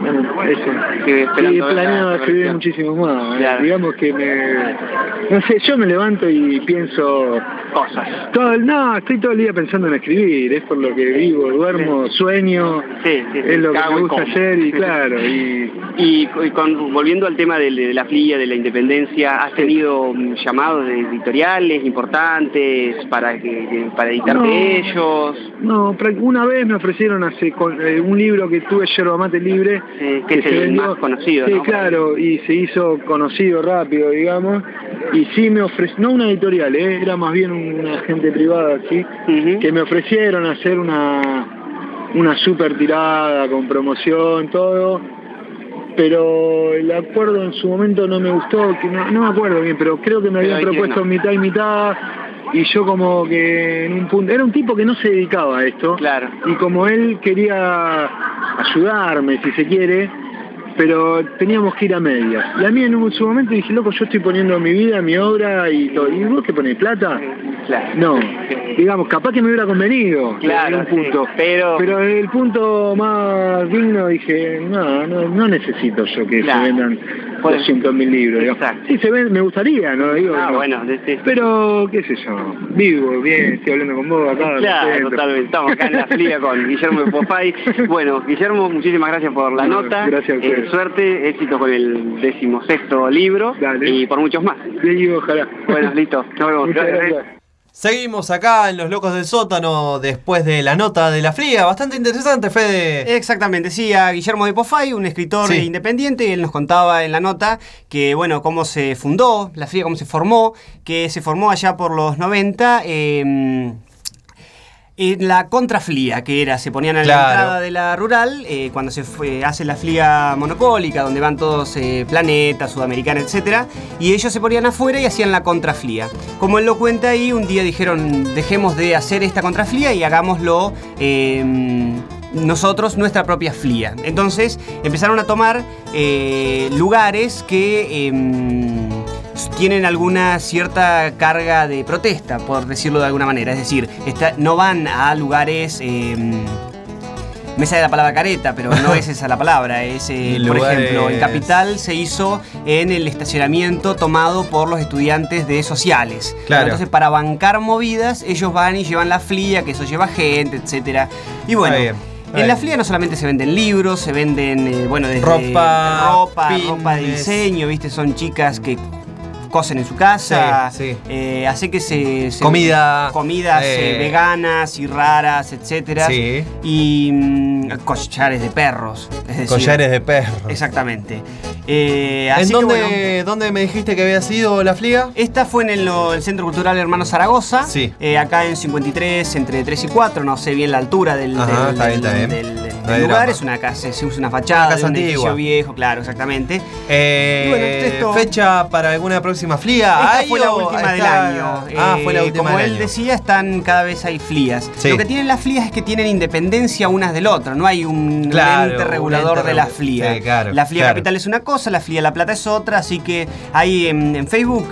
Bueno, eso. Sí, esperando ver planeo la escribir corrección. muchísimo más. Claro. Digamos que no sé, yo me levanto y pienso Cosas. estoy todo el día pensando en escribir, es por lo que vivo, duermo, sueño, Sí, es lo que cago me y gusta como. hacer y claro, Y volviendo al tema de la FLIA, de la independencia, ¿has tenido llamados de editoriales importantes para editarte No. ellos? No, una vez me ofrecieron un libro que tuve, Yerba Mate Libre, Que es se el más conocido, sí, ¿no? claro, y se hizo conocido rápido, digamos, y sí me ofreció, no una editorial, era más bien una agente privada, ¿sí? Ujú. Que me ofrecieron hacer una super tirada con promoción, todo, pero el acuerdo en su momento no me gustó, que no me acuerdo bien, pero creo que me habían ahí propuesto no. mitad y mitad, y yo como que en un punto, era un tipo que no se dedicaba a esto, Claro. y como él quería ayudarme, si se quiere, pero teníamos que ir a medias. Y a mí en su momento dije, loco, yo estoy poniendo mi vida, mi obra y todo. ¿Y vos qué ponés, plata? Claro. No. Digamos, capaz que me hubiera convenido Claro, en un punto. sí, pero desde el punto más digno dije, no necesito yo que Claro. se vendan Pues, 200.000 libros. digamos. exacto. Sí, se ven, me gustaría, ¿no? Digo, no. Bueno, sí. Pero, qué sé yo, vivo bien, estoy hablando con vos acá. Claro, contento. totalmente. Estamos acá en la FLIA con Guillermo de Popay. Bueno, Guillermo, muchísimas gracias por la No, nota. gracias a ustedes. Suerte, éxito con el 16º libro. Dale. Y por muchos más. Sí, ojalá. Bueno, listo. Nos vemos. Muchas gracias. Seguimos acá en Los Locos del Sótano después de la nota de la FLIA. Bastante interesante, Fede. Exactamente, sí, a Guillermo de Popay, un escritor Sí. independiente, él nos contaba en la nota que, bueno, cómo se fundó la FLIA, cómo se formó, que se formó allá por los 90, en la contraflía, que era, se ponían a la Claro. entrada de la rural, cuando hace la flia monopólica, donde van todos Planeta, Sudamericana, etc. Y ellos se ponían afuera y hacían la contraflía. Como él lo cuenta ahí, un día dijeron, dejemos de hacer esta contraflía y hagámoslo nosotros, nuestra propia flia. Entonces empezaron a tomar lugares que tienen alguna cierta carga de protesta, por decirlo de alguna manera. Es decir, no van a lugares... me sale la palabra careta, pero no es esa la palabra. Es, por ejemplo, en Capital se hizo en el estacionamiento tomado por los estudiantes de sociales. Claro. Entonces, para bancar movidas, ellos van y llevan la flia, que eso lleva gente, etc. Y bueno... En la FLIA no solamente se venden libros, se venden, desde ropa de diseño, ¿viste? Son chicas que cosen en su casa, Sí. hace que Comidas veganas y raras, etcétera. Sí. Y collares de perros. Es decir, Collares de perros. Exactamente. ¿En dónde me dijiste que había sido la FLIA? Esta fue en el Centro Cultural Hermano Zaragoza. Sí. Acá en 53, entre 3 y 4, no sé bien la altura del está bien. del lugar. Es una casa, se usa una fachada, Una casa de un edificio antigua. viejo, claro, exactamente. Y bueno, esto- ¿Fecha para alguna próxima FLIA? Esta ¿Hay fue la o última del está- año. Fue la última Como del él año. decía, cada vez hay flias. Sí. Lo que tienen las flias es que tienen independencia unas del otro. No hay un ente regulador de la flia. Sí, claro, La flia claro. Capital es una cosa, la flia La Plata es otra. Así que ahí en Facebook,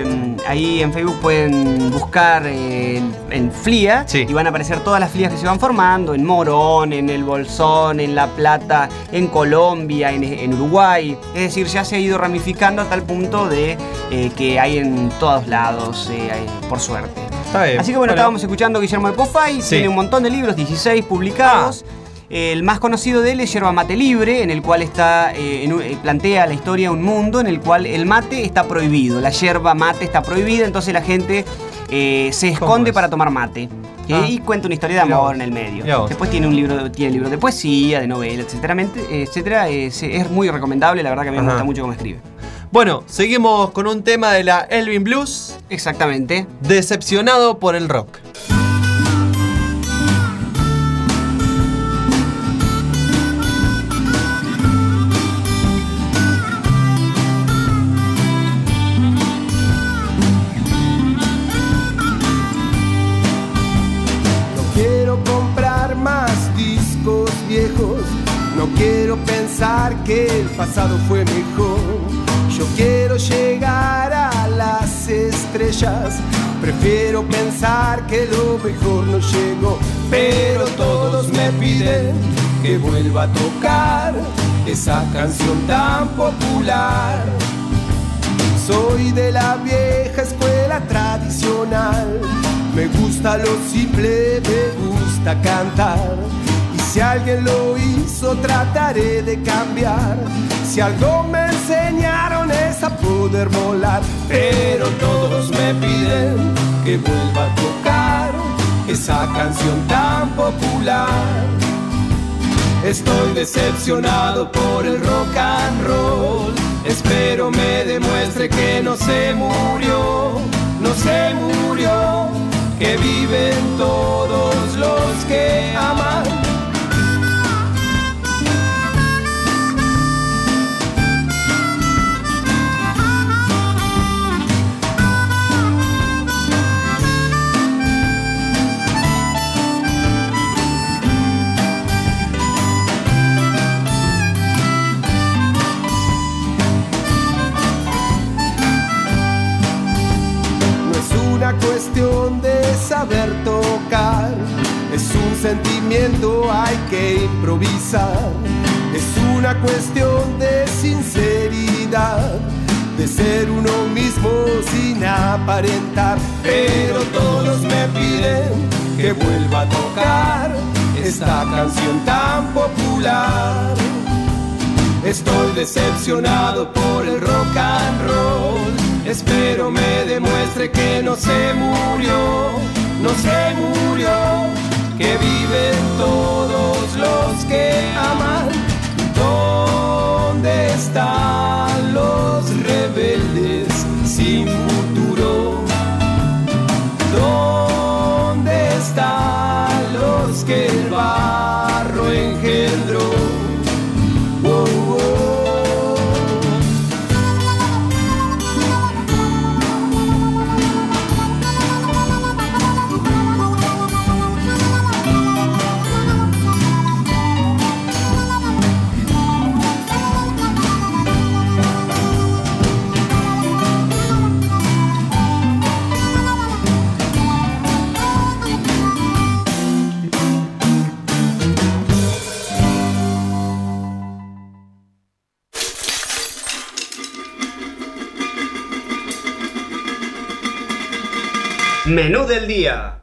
pueden buscar en flia Sí. y van a aparecer todas las flias que se van formando en Morón, en El Bolsón, en La Plata, en Colombia, en Uruguay. Es decir, ya se ha ido ramificando a tal punto de que hay en todos lados, por suerte. Está bien. Así que bueno, estábamos escuchando a Guillermo de Popay, Sí. tiene un montón de libros, 16 publicados. El más conocido de él es Yerba Mate Libre, en el cual plantea la historia de un mundo en el cual el mate está prohibido, la yerba mate está prohibida, entonces la gente se esconde para tomar mate. Y cuenta una historia de Mirá amor vos. en el medio. Mirá vos. Después tiene libros de poesía, de novela, etcétera. Es muy recomendable, la verdad que a mí me Ajá. gusta mucho cómo escribe. Bueno, seguimos con un tema de la Elvin Blues. Exactamente. Decepcionado por el rock. No quiero comprar más discos viejos, no quiero pensar que el pasado fue mejor. Yo quiero llegar a las estrellas, prefiero pensar que lo mejor no llegó. Pero todos me piden que vuelva a tocar esa canción tan popular. Soy de la vieja escuela tradicional, me gusta lo simple, me gusta cantar. Y si alguien lo hizo, trataré de cambiar. Si algo me enseñaron es a poder volar, pero todos me piden que vuelva a tocar esa canción tan popular. Estoy decepcionado por el rock and roll, espero me demuestre que no se murió, no se murió, que viven todos los que aman. Una cuestión de saber tocar, es un sentimiento, hay que improvisar. Es una cuestión de sinceridad, de ser uno mismo sin aparentar. Pero todos me piden que vuelva a tocar esta canción tan popular. Estoy decepcionado por el rock and roll, espero me demuestre que no se murió, no se murió, que viven todos los que aman. ¿Dónde están los rebeldes sin futuro? ¿Dónde están los que el barro engendró? Menú del día.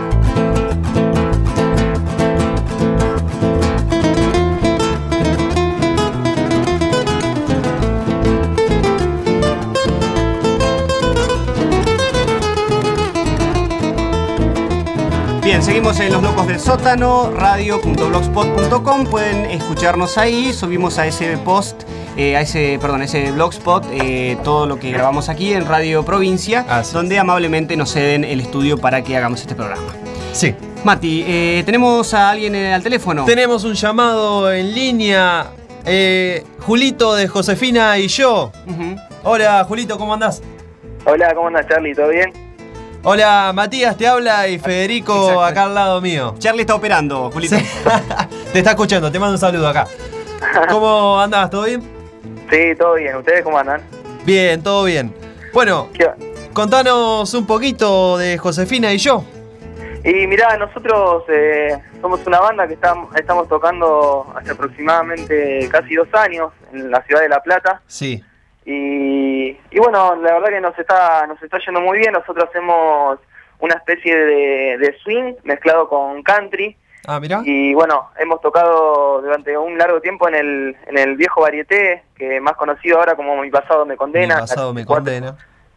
Bien, seguimos en Los Locos del Sótano, radio.blogspot.com. Pueden escucharnos ahí, subimos a ese post, a ese blogspot, todo lo que grabamos aquí en Radio Provincia, donde amablemente nos ceden el estudio para que hagamos este programa. Sí. Mati, ¿tenemos a alguien al teléfono? Tenemos un llamado en línea. Julito de Josefina y yo. Hola, Julito, ¿cómo andás? Hola, ¿cómo andás, Charlie? ¿Todo bien? Hola, Matías te habla y Federico. Exacto. Acá al lado mío. Charlie está operando, Julito. Sí. Te está escuchando, te mando un saludo acá. ¿Cómo andás? ¿Todo bien? Sí, todo bien. ¿Ustedes cómo andan? Bien, todo bien. Bueno, contanos un poquito de Josefina y yo. Y mirá, nosotros somos una banda que estamos tocando hace aproximadamente casi 2 años en la ciudad de La Plata. Sí. Y bueno, la verdad que nos está yendo muy bien. Nosotros hacemos una especie de swing mezclado con country. Ah, mirá. Y bueno, hemos tocado durante un largo tiempo en el viejo varieté, que más conocido ahora como Mi Pasado Me Condena. Mi Pasado Me Condena.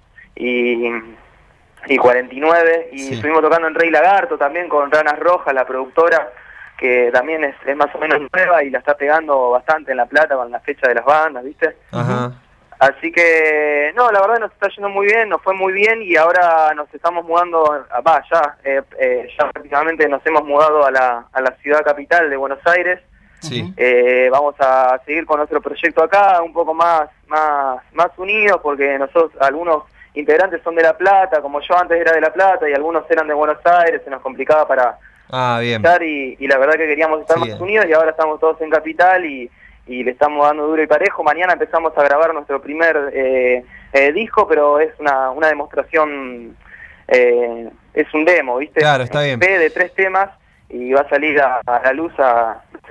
Y 49. Y sí. Estuvimos tocando en Rey Lagarto también con Ranas Rojas, la productora, que también es más o menos nueva y la está pegando bastante en La Plata con la fecha de las bandas, ¿viste? Ajá. Así que, no, la verdad nos está yendo muy bien, nos fue muy bien y ahora nos estamos mudando, ya prácticamente nos hemos mudado a la ciudad capital de Buenos Aires. Sí. Vamos a seguir con nuestro proyecto acá, un poco más unidos, porque nosotros, algunos integrantes son de La Plata, como yo antes era de La Plata, y algunos eran de Buenos Aires, se nos complicaba para bien. estar, y la verdad que queríamos estar más unidos, y ahora estamos todos en capital y le estamos dando duro y parejo. Mañana empezamos a grabar nuestro primer disco, pero es una demostración, es un demo, ¿viste? Claro, está bien. De 3 temas y va a salir a la luz no sé,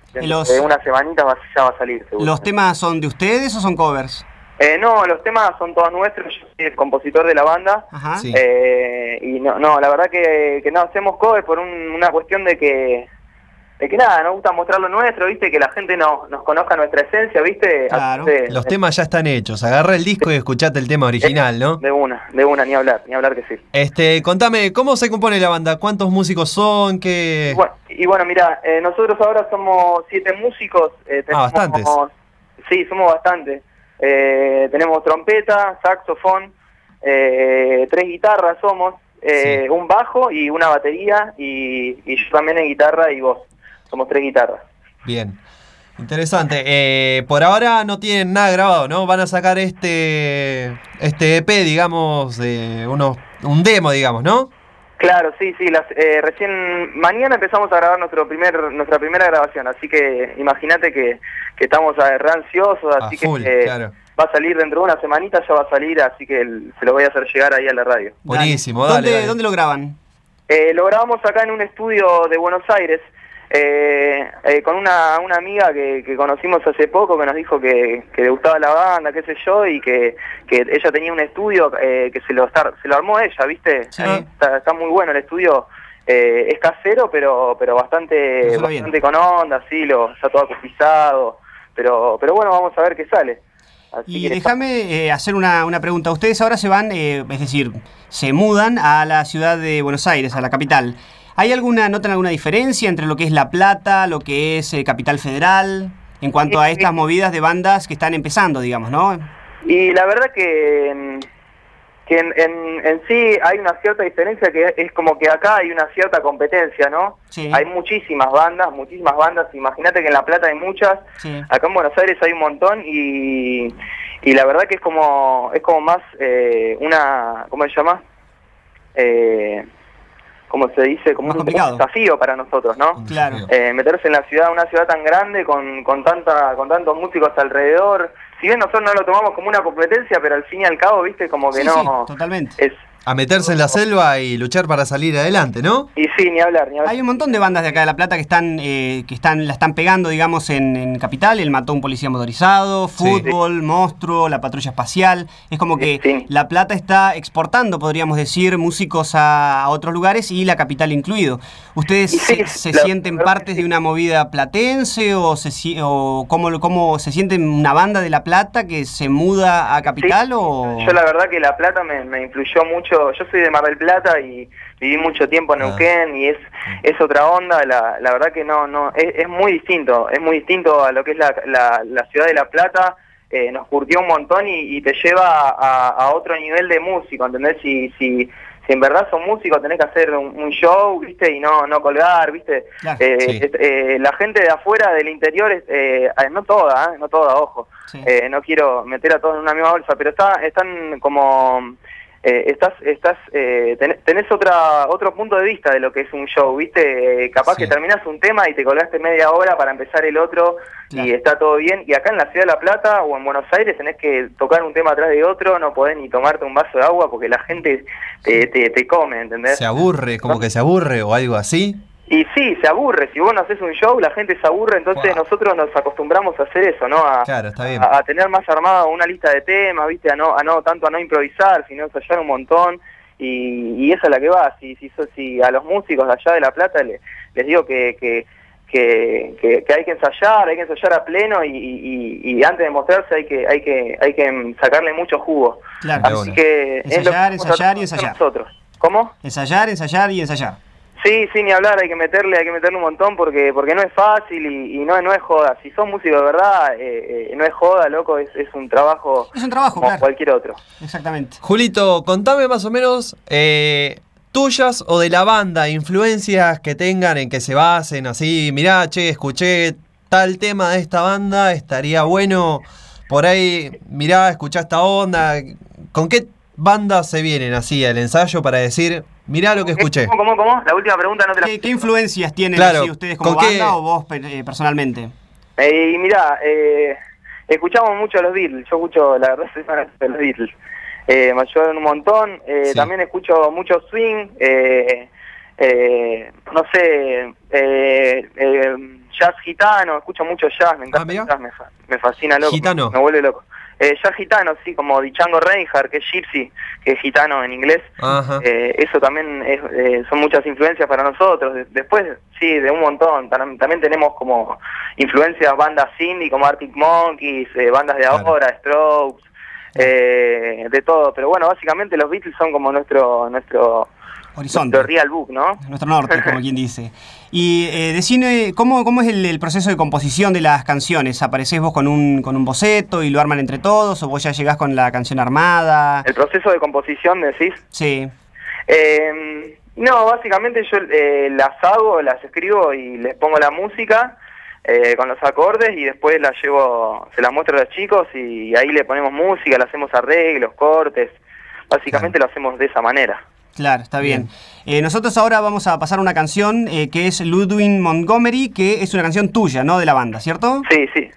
De unas semanitas ya va a salir, seguro. ¿Los temas son de ustedes o son covers? No, los temas son todos nuestros. Yo soy el compositor de la banda. Ajá. Sí. Y no, la verdad que no hacemos covers por una cuestión de que nada, nos gusta mostrar lo nuestro, ¿viste? Que la gente nos conozca nuestra esencia, ¿viste? Claro. Los temas ya están hechos. Agarra el disco y escuchate el tema original, ¿no? De una, ni hablar que sí. Contame, ¿cómo se compone la banda? ¿Cuántos músicos son? ¿Qué? Bueno, mira, nosotros ahora somos 7 músicos. Bastantes. Sí, somos bastantes. Tenemos trompeta, saxofón, 3 guitarras somos, un bajo y una batería y yo también en guitarra y voz. Somos 3 guitarras. Bien. Interesante. Por ahora no tienen nada grabado, ¿no? Van a sacar este EP, digamos, un demo, digamos, ¿no? Claro, sí. Recién mañana empezamos a grabar nuestra primera grabación, así que imagínate que estamos re ansiosos, así full, que claro. Va a salir dentro de una semanita, ya va a salir, así que se lo voy a hacer llegar ahí a la radio. Buenísimo, dale. ¿Dónde lo graban? Lo grabamos acá en un estudio de Buenos Aires, con una amiga que conocimos hace poco, que nos dijo que le gustaba la banda, qué sé yo, y que ella tenía un estudio que se lo armó ella, ¿viste? Sí. Está muy bueno el estudio, es casero, pero bastante con onda, sí, está todo acustizado, pero bueno, vamos a ver qué sale. Así y déjame hacer una pregunta. Ustedes ahora se van, es decir, se mudan a la ciudad de Buenos Aires, a la capital. ¿Notan alguna diferencia entre lo que es La Plata, lo que es Capital Federal, en cuanto a estas movidas de bandas que están empezando, digamos, ¿no? Y la verdad que en sí hay una cierta diferencia, que es como que acá hay una cierta competencia, ¿no? Sí. Hay muchísimas bandas, imagínate que en La Plata hay muchas, sí. Acá en Buenos Aires hay un montón y la verdad que es como más ¿cómo se llama? ¿Cómo se dice? Como un desafío para nosotros, ¿no? Claro. Meterse en una ciudad tan grande con tantos músicos alrededor. Si bien nosotros no lo tomamos como una competencia, pero al fin y al cabo, viste, como que sí, no... Sí, totalmente. A meterse en la selva y luchar para salir adelante, ¿no? Y sí, ni hablar. Hay un montón de bandas de acá de La Plata que la están pegando, digamos, en Capital. El Mató a un Policía Motorizado, Fútbol, Monstruo, La Patrulla Espacial. Es como que La Plata está exportando, podríamos decir, músicos a otros lugares y la capital incluido. ¿Ustedes se sienten partes de una movida platense o cómo se sienten una banda de La Plata que se muda a Capital? O... Yo la verdad que La Plata me influyó mucho. Yo soy de Mar del Plata y viví mucho tiempo en Neuquén y es otra onda. La verdad que no es muy distinto a lo que es la ciudad de La Plata. Nos curtió un montón y te lleva a otro nivel de músico, ¿entendés? Si en verdad son músicos tenés que hacer un show, ¿viste? Y no colgar, ¿viste? Claro, la gente de afuera, del interior, no toda, ojo. Sí. No quiero meter a todos en una misma bolsa, pero están como... tenés otro punto de vista de lo que es un show, ¿viste? Capaz que terminás un tema y te colgaste media hora para empezar el otro, y está todo bien. Y acá en la ciudad de La Plata o en Buenos Aires tenés que tocar un tema atrás de otro, no podés ni tomarte un vaso de agua porque la gente te come, ¿entendés? Se aburre, como que se aburre o algo así. Y sí, se aburre. Si vos no haces un show, la gente se aburre. Entonces nosotros nos acostumbramos a hacer eso, ¿no? Claro, está bien. A tener más armada una lista de temas, ¿viste? Tanto a no improvisar, sino ensayar un montón. Y esa es la que va. Si a los músicos de allá de La Plata les digo que hay que ensayar a pleno y antes de mostrarse hay que sacarle mucho jugo. Claro. Así que ensayar y ensayar. Nosotros. ¿Cómo? Ensayar y ensayar. Sí, ni hablar, hay que meterle un montón porque no es fácil y no es joda. Si sos músico de verdad, no es joda, loco, es un trabajo. Es un trabajo, como claro. Cualquier otro. Exactamente. Julito, contame más o menos tuyas o de la banda, influencias que tengan en que se basen, así, mirá, escuché tal tema de esta banda, estaría bueno, por ahí, mirá, escuchá esta onda. ¿Con qué bandas se vienen así al ensayo para decir, mirá lo que escuché? ¿Cómo? La última pregunta no te la... ¿Qué influencias tienen ustedes como banda o vos personalmente? Y mirá, escuchamos mucho a los Beatles. Yo escucho, la verdad, soy fan de los Beatles. Me ayudaron un montón. También escucho mucho swing. no sé, jazz gitano, escucho mucho jazz, me encanta el jazz, me fascina, loco, Gitano. me vuelve loco. Jazz gitano, sí, como Django Reinhardt, que es gypsy, que es gitano en inglés. Ajá. Eso también son muchas influencias para nosotros. Después, sí, de un montón. También tenemos como influencias bandas indie como Arctic Monkeys, bandas de ahora, Strokes, de todo. Pero bueno, básicamente los Beatles son como nuestro horizonte. Nuestro real book, ¿no? Nuestro norte, como quien dice. Y decime, ¿cómo es el proceso de composición de las canciones? ¿Aparecés vos con un boceto y lo arman entre todos? ¿O vos ya llegás con la canción armada? ¿El proceso de composición decís? Sí. No, básicamente yo las escribo y les pongo la música con los acordes y después se las muestro a los chicos y ahí le ponemos música, le hacemos arreglos, cortes. Básicamente lo hacemos de esa manera. Claro, está bien. Nosotros ahora vamos a pasar una canción que es Ludwig Montgomery, que es una canción tuya, ¿no? De la banda, ¿cierto? Sí. Sí,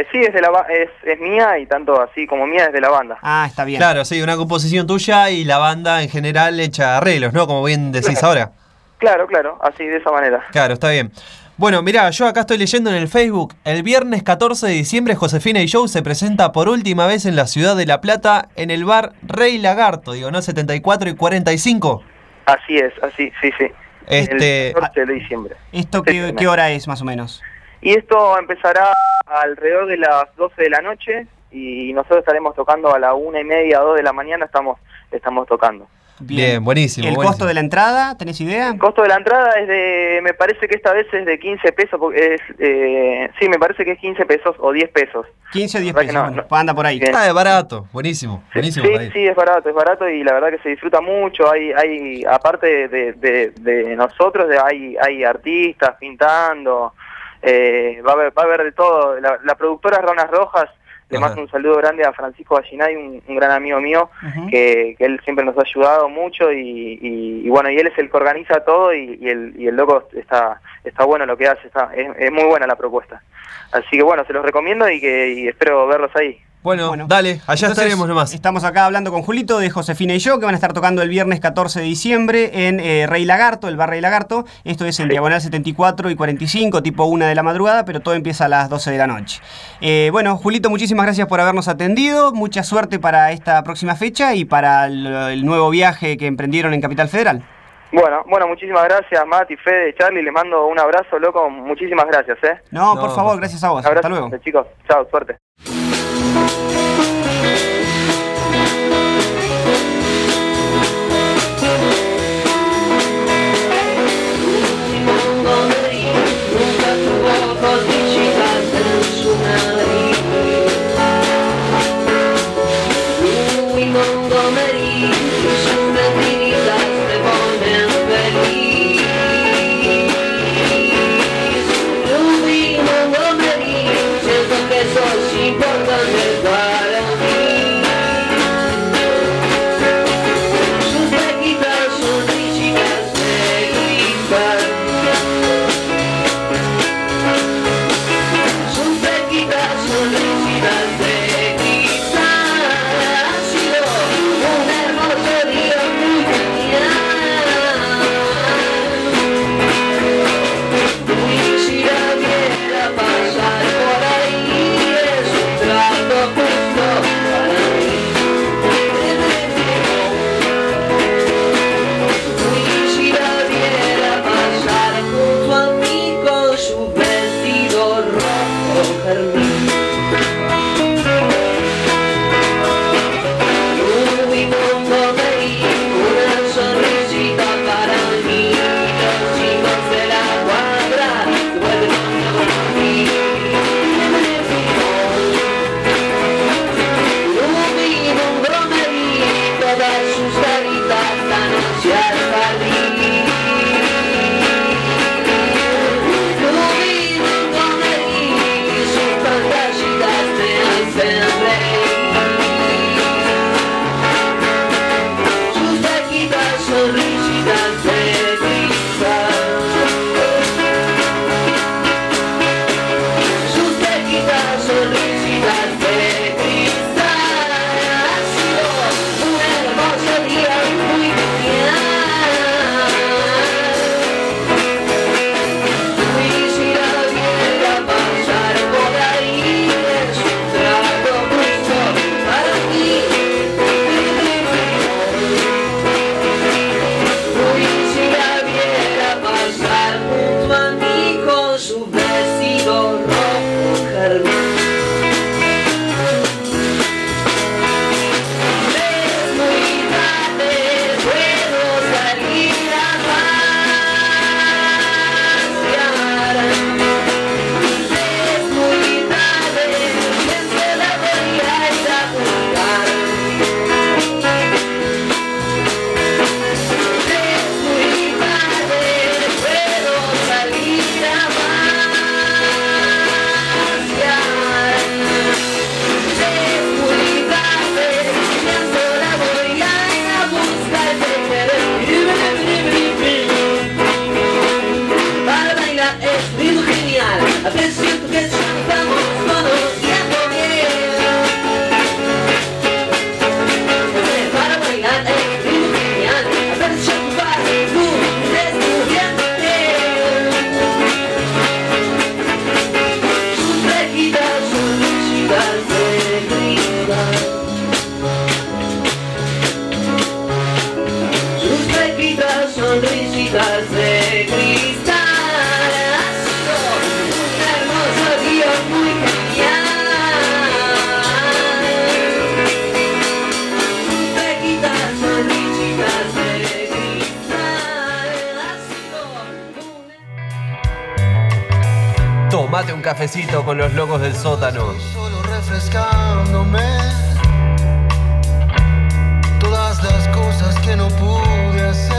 es mía y tanto así como mía es de la banda. Ah, está bien. Claro, sí, una composición tuya y la banda en general echa arreglos, ¿no? Como bien decís ahora. Claro, así de esa manera. Claro, está bien. Bueno, mirá, yo acá estoy leyendo en el Facebook, el viernes 14 de diciembre Josefina y Joe se presenta por última vez en la ciudad de La Plata en el bar Rey Lagarto, digo, ¿no? 74 y 45. Así es, sí. El 14 de diciembre. ¿Esto qué hora es más o menos? Y esto empezará alrededor de las 12 de la noche y nosotros estaremos tocando a la 1:30, 2 de la mañana estamos tocando. Bien, buenísimo. ¿El costo de la entrada, tenés idea? El costo de la entrada es me parece que esta vez es de 15 pesos, porque sí, me parece que es 15 pesos o 10 pesos. 15 o 10 pesos, bueno, anda por ahí. Ah, es barato, buenísimo. Sí, es barato y la verdad que se disfruta mucho. Hay aparte de nosotros, hay artistas pintando, va a haber de todo. La productora Ranas Rojas, le mando un saludo grande a Francisco Gallinay, un gran amigo mío, que él siempre nos ha ayudado mucho y bueno, y él es el que organiza todo y el loco está bueno lo que hace, es muy buena la propuesta. Así que bueno, se los recomiendo y espero verlos ahí. Bueno, dale, allá entonces, estaremos nomás. Estamos acá hablando con Julito de Josefina y yo, que van a estar tocando el viernes 14 de diciembre en Rey Lagarto, el bar Rey Lagarto. Esto es en Diagonal 74 y 45, tipo 1 de la madrugada, pero todo empieza a las 12 de la noche. Bueno, Julito, muchísimas gracias por habernos atendido. Mucha suerte para esta próxima fecha y para el nuevo viaje que emprendieron en Capital Federal. Bueno, muchísimas gracias, Mati, Fede, Charlie, les mando un abrazo, loco, muchísimas gracias, No, por favor, gracias a vos. Hasta luego. Chicos, chao, suerte. sonrisitas de cristal. Ha sido un hermoso día muy genial. Pequitas, sonrisitas de cristal. Ha sido Tómate un cafecito con los locos del sótano. Solo refrescándome todas las cosas que no pude hacer.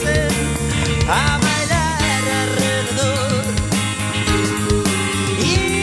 a bailar alrededor.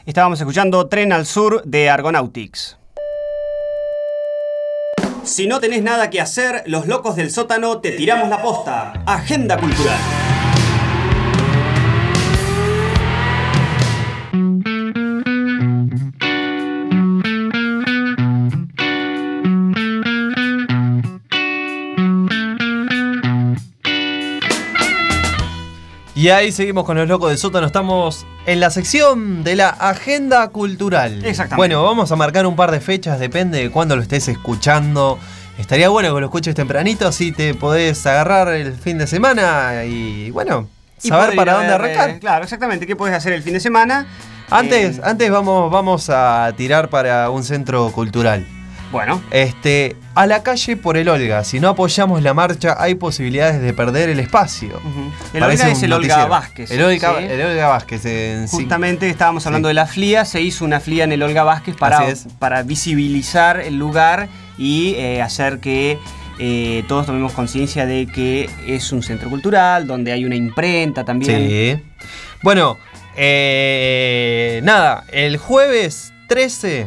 Estábamos escuchando Tren al Sur de Argonautics. Si no tenés nada que hacer, los locos del sótano te tiramos la posta. Agenda cultural. Y ahí seguimos con los locos del sótano. Estamos en la sección de la agenda cultural. Exactamente. Bueno, vamos a marcar un par de fechas, depende de cuándo lo estés escuchando. Estaría bueno que lo escuches tempranito, así te podés agarrar el fin de semana y bueno, saber para dónde arrancar. Claro, exactamente. ¿Qué podés hacer el fin de semana? Antes vamos a tirar para un centro cultural. Bueno. A la calle por el Olga. Si no apoyamos la marcha, hay posibilidades de perder el espacio. El Olga es el Olga Vázquez. El Olga Vázquez. Justamente estábamos hablando de la FLIA. Se hizo una FLIA en el Olga Vázquez para visibilizar el lugar y hacer que todos tomemos conciencia de que es un centro cultural, donde hay una imprenta también. Sí. Bueno, nada, el jueves 13,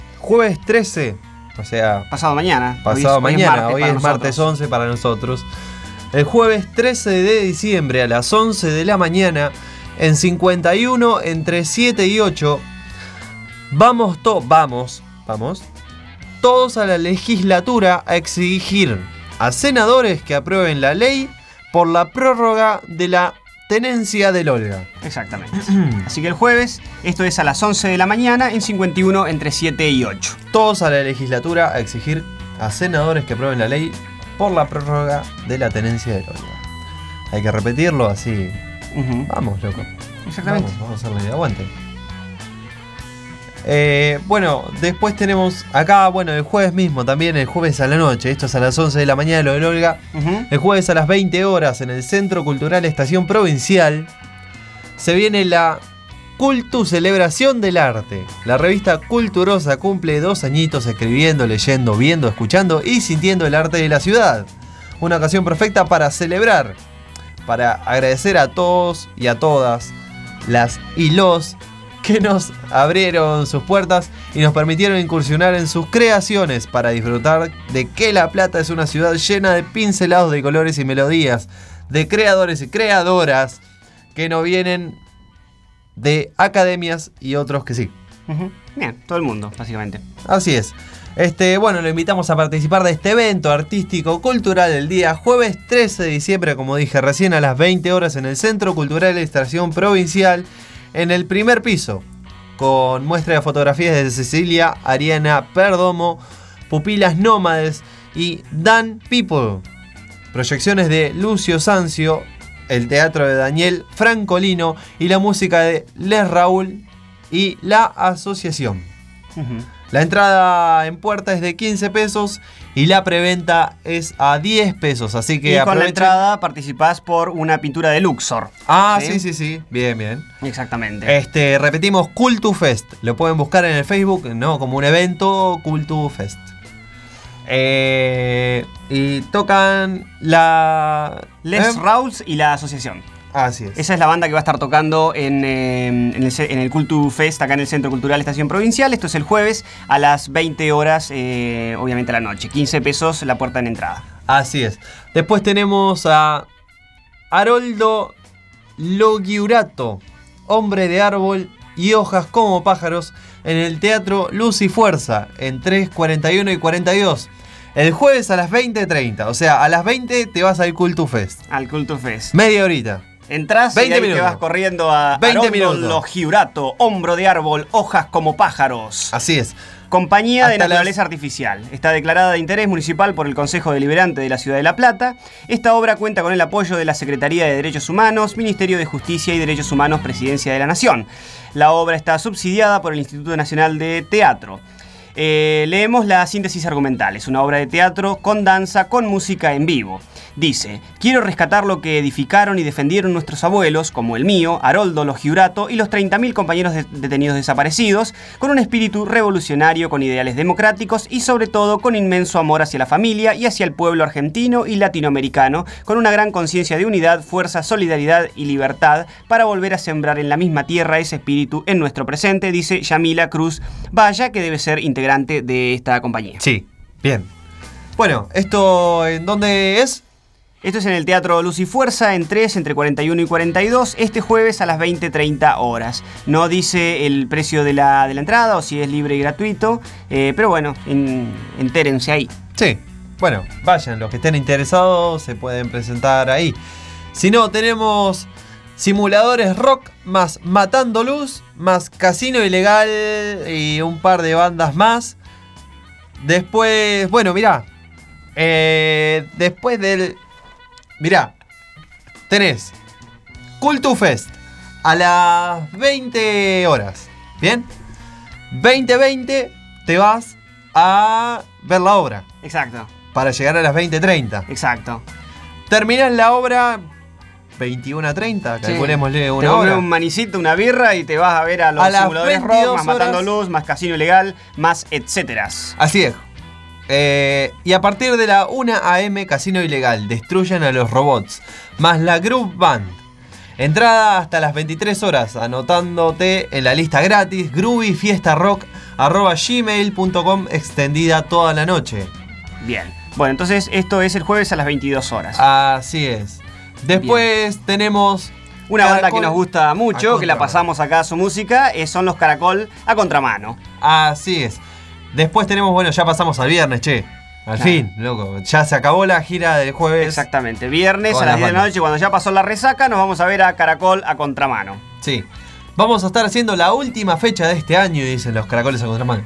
o sea, pasado mañana. Hoy es martes 11 para nosotros. El jueves 13 de diciembre a las 11 de la mañana, en 51 entre 7 y 8, vamos todos a la legislatura a exigir a senadores que aprueben la ley por la prórroga de la tenencia del Olga. Exactamente. Así que el jueves, esto es a las 11 de la mañana, en 51 entre 7 y 8. Todos a la legislatura a exigir a senadores que aprueben la ley por la prórroga de la tenencia del Olga. Hay que repetirlo así. Vamos, loco. Exactamente. Vamos a hacerle de aguante. Bueno, después tenemos acá, el jueves mismo también, el jueves a la noche, esto es a las 11 de la mañana, lo del Olga. El jueves a las 20 horas en el Centro Cultural Estación Provincial se viene la Cultu Celebración del Arte. La revista Culturosa cumple 2 añitos escribiendo, leyendo, viendo, escuchando y sintiendo el arte de la ciudad. Una ocasión perfecta para celebrar, para agradecer a todos y a todas las y los que nos abrieron sus puertas y nos permitieron incursionar en sus creaciones para disfrutar de que La Plata es una ciudad llena de pincelados de colores y melodías, de creadores y creadoras que no vienen de academias y otros que sí. Bien, todo el mundo, básicamente. Así es. Lo invitamos a participar de este evento artístico cultural el día jueves 13 de diciembre, como dije recién, a las 20 horas en el Centro Cultural Estación Provincial, en el primer piso, con muestra de fotografías de Cecilia Ariana Perdomo, Pupilas Nómades y Dan People. Proyecciones de Lucio Sancio, el teatro de Daniel Francolino y la música de Les Raúl y La Asociación. La entrada en puerta es de 15 pesos y la preventa es a 10 pesos. Así que y con aprovechen. la entrada participás por una pintura de Luxor. Sí. Bien. Exactamente. Repetimos, Cultufest. Lo pueden buscar en el Facebook, ¿no? Como un evento, Cultufest. Y tocan Les Rawls y La Asociación. Así es. Esa es la banda que va a estar tocando en el Cultu Fest, acá en el Centro Cultural Estación Provincial. Esto es el jueves a las 20 horas, obviamente a la noche. 15 pesos la puerta en entrada. Así es. Después tenemos a Haroldo Logiurato, Hombre de Árbol y Hojas como Pájaros, en el Teatro Luz y Fuerza, en 3:41 y 42. El jueves a las 20:30. O sea, a las 20 te vas al Cultu Fest. Al Cultu Fest. Media horita. Entras 20 y ahí minutos. te vas corriendo a 20 Haroldo minutos. Logiurato, Hombro de Árbol, Hojas como Pájaros. Así es. Compañía de Hasta Naturaleza Artificial. Está declarada de interés municipal por el Consejo Deliberante de la Ciudad de La Plata. Esta obra cuenta con el apoyo de la Secretaría de Derechos Humanos, Ministerio de Justicia y Derechos Humanos, Presidencia de la Nación. La obra está subsidiada por el Instituto Nacional de Teatro. Leemos la síntesis argumental. Es una obra de teatro con danza, con música en vivo. Dice: quiero rescatar lo que edificaron y defendieron nuestros abuelos, como el mío, Haroldo, los Giurato y los 30.000 compañeros detenidos desaparecidos, con un espíritu revolucionario, con ideales democráticos y sobre todo con inmenso amor hacia la familia y hacia el pueblo argentino y latinoamericano, con una gran conciencia de unidad, fuerza, solidaridad y libertad para volver a sembrar en la misma tierra ese espíritu en nuestro presente, dice Yamila Cruz Valla, que debe ser integrante de esta compañía. Sí, bien. Bueno, ¿esto en dónde es? Esto es en el Teatro Luz y Fuerza, en 3, entre 41 y 42, este jueves a las 20:30 horas. No dice el precio de la entrada o si es libre y gratuito, pero bueno, entérense ahí. Sí, bueno, vayan, los que estén interesados se pueden presentar ahí. Si no, tenemos Simuladores Rock, más Matando Luz, más Casino Ilegal y un par de bandas más. Después, bueno, mirá, después del... Mirá, tenés Cultufest a las 20 horas, ¿bien? 20:20 te vas a ver la obra. Exacto. Para llegar a las 20:30. Exacto. Terminás la obra 21:30, calculémosle una te hora. comes un manicito, una birra y te vas a ver a los Simuladores Rock, más Matando Luz, más Casino Ilegal, más etcéteras. Así es. Y a partir de la 1 AM, Casino Ilegal, Destruyan a los Robots, más la Groove Band. Entrada hasta las 23 horas, anotándote en la lista gratis, groovyfiestarock@gmail.com, extendida toda la noche. Bien. Bueno, entonces esto es el jueves a las 22 horas. Así es. Después tenemos... Una banda que nos gusta mucho, que la pasamos acá su música, son los Caracol a contramano. Así es. Después tenemos, bueno, ya pasamos al viernes, che. Al fin, loco. Ya se acabó la gira del jueves. Exactamente. Viernes a las 10 de la noche, cuando ya pasó la resaca, nos vamos a ver a Caracol a contramano. Sí. Vamos a estar haciendo la última fecha de este año, dicen los Caracoles a contramano.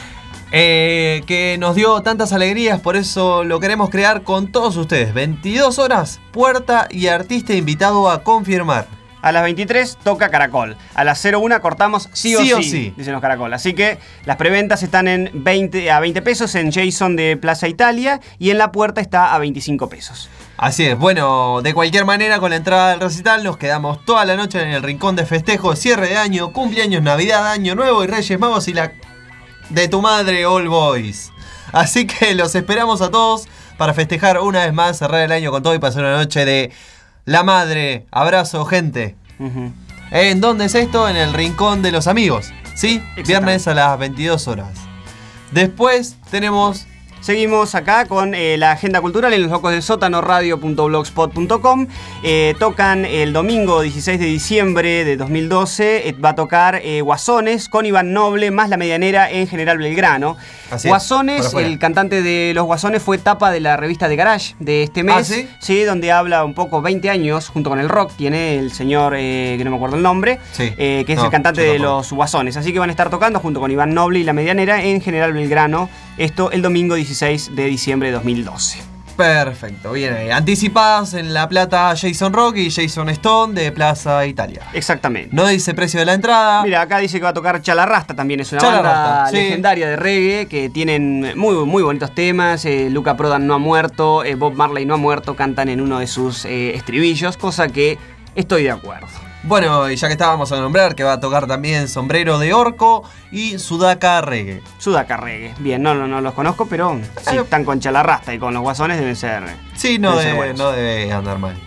Que nos dio tantas alegrías, por eso lo queremos crear con todos ustedes. 22 horas, puerta y artista invitado a confirmar. A las 23 toca Caracol. A las 01 cortamos sí o sí, dicen los Caracol. Así que las preventas están a 20 pesos en Jason de Plaza Italia y en La Puerta está a 25 pesos. Así es. Bueno, de cualquier manera, con la entrada del recital nos quedamos toda la noche en el rincón de festejo, cierre de año, cumpleaños, Navidad, Año Nuevo y Reyes Magos y la de tu madre All Boys. Así que los esperamos a todos para festejar una vez más, cerrar el año con todo y pasar una noche de la madre. Abrazo, gente. ¿En dónde es esto? En el Rincón de los Amigos, ¿sí? Viernes a las 22 horas. Después tenemos... Seguimos acá con la agenda cultural en Los Locos del Sótano, radio.blogspot.com. Tocan el domingo 16 de diciembre de 2012. Va a tocar Guasones con Iván Noble más La Medianera en General Belgrano. Así Guasones, el cantante de Los Guasones, fue tapa de la revista de Garage de este mes. ¿Sí? Sí, donde habla un poco 20 años junto con el rock. Tiene el señor, que no me acuerdo el nombre, que es el cantante de Los Guasones. Así que van a estar tocando junto con Iván Noble y La Medianera en General Belgrano. Esto el domingo 16 de diciembre de 2012. Perfecto, bien ahí. Anticipadas en La Plata Jason Rock y Jason Stone de Plaza Italia. Exactamente. No dice precio de la entrada. Mira, acá dice que va a tocar Chalarrasta también. Es una Chalarrasta, banda sí, legendaria de reggae que tienen muy bonitos temas. Luca Prodan no ha muerto, Bob Marley no ha muerto. Cantan en uno de sus estribillos, cosa que estoy de acuerdo. Bueno, y ya que estábamos a nombrar que va a tocar también Sombrero de Orco y Sudaca Reggae. Sudaca Reggae. Bien, no los conozco, pero si están con Chalarrasta y con Los Guasones deben ser. Sí, no debe andar mal.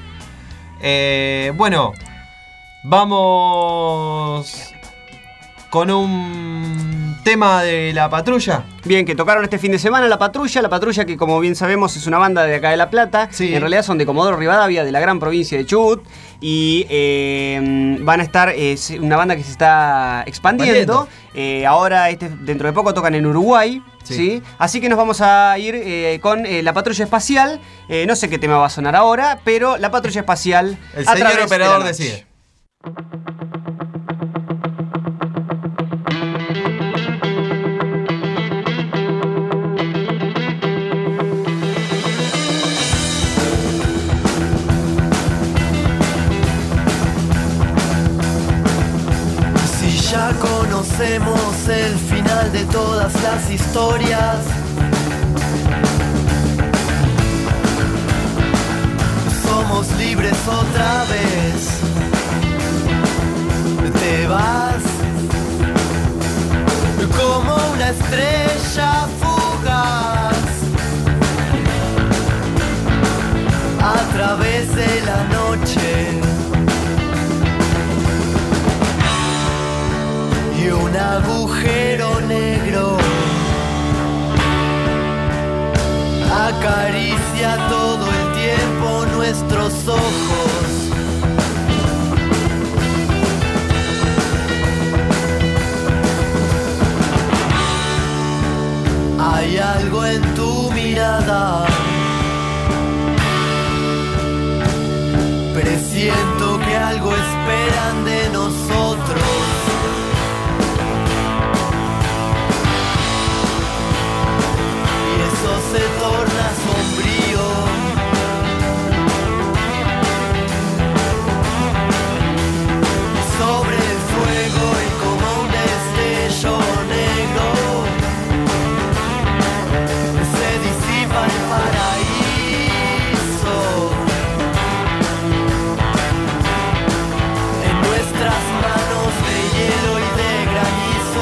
Bueno, vamos con un tema de La Patrulla. Bien, que tocaron este fin de semana La Patrulla que como bien sabemos es una banda de acá de La Plata. Sí. En realidad son de Comodoro Rivadavia, de la gran provincia de Chubut. Y van a estar, una banda que se está expandiendo. Ahora, dentro de poco tocan en Uruguay. ¿sí? Así que nos vamos a ir con La Patrulla Espacial. No sé qué tema va a sonar ahora, pero La Patrulla Espacial. El señor operador decide. Si Ya conocemos el final de todas las historias. Somos libres otra vez. Te vas como una estrella fugaz a través de la noche. Y un agujero negro acaricia todo el tiempo nuestros ojos. Hay algo en tu mirada. Presiento que algo esperan de nosotros. Se torna sombrío. Sobre el fuego y como un destello negro se disipa el paraíso. En nuestras manos de hielo y de granizo.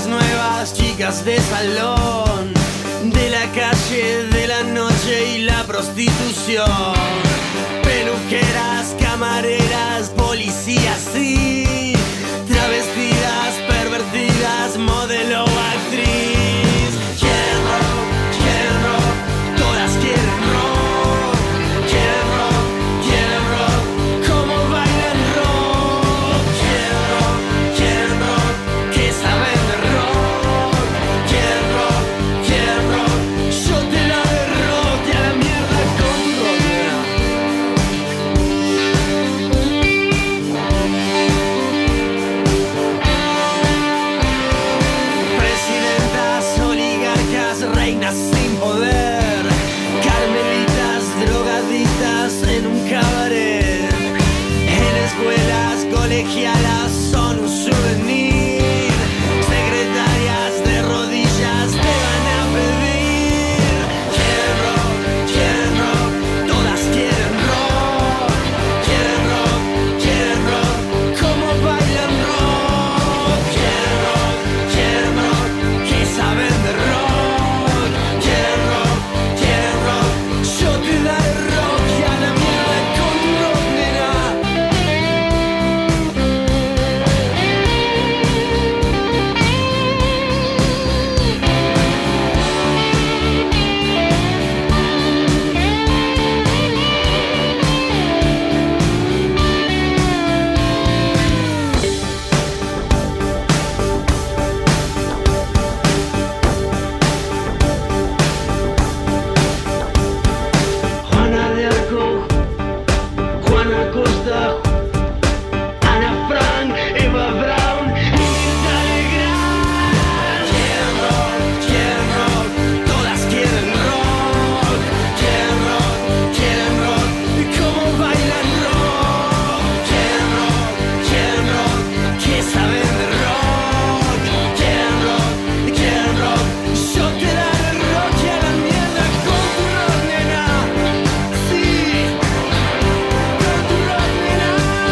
chicas de salón, de la calle, de la noche y la prostitución. Peluqueras, camareras, policías y travestidas, pervertidas, modelo o actriz. Quieren rock, todas quieren rock. Quieren rock, como bailan rock. Quieren rock, que saben de rock. Quieren rock, yo te la de rock y a la mierda con presidentas, oligarcas, reinas sin poder, carmelitas, drogaditas en un cabaret, en escuelas colegialas son un souvenir, secretarias de rodillas te van a pedir. Quieren rock, todas quieren rock. Quieren rock, como bailan rock. Quieren rock, que saben de rock. Quieren rock, yo te daré rock y a la mierda con rock, nena. Juana de Arco, Juana Costa, Ana Frank, Eva Braun, Mirta Legrand. Quieren rock, todas quieren rock. Quieren rock, como bailan rock. Quieren rock, que saben de rock. Quieren rock, yo te daré rock y a la mierda con tu rock, nena. Sí, con tu rock, nena.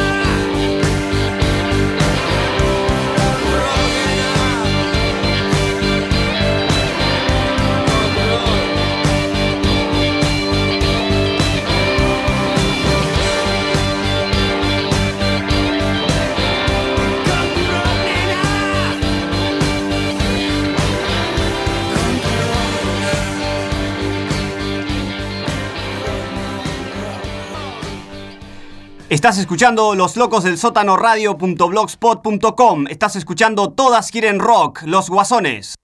Estás escuchando Los Locos del Sótano Radio.blogspot.com. Estás escuchando Todas Quieren Rock, Los Guasones.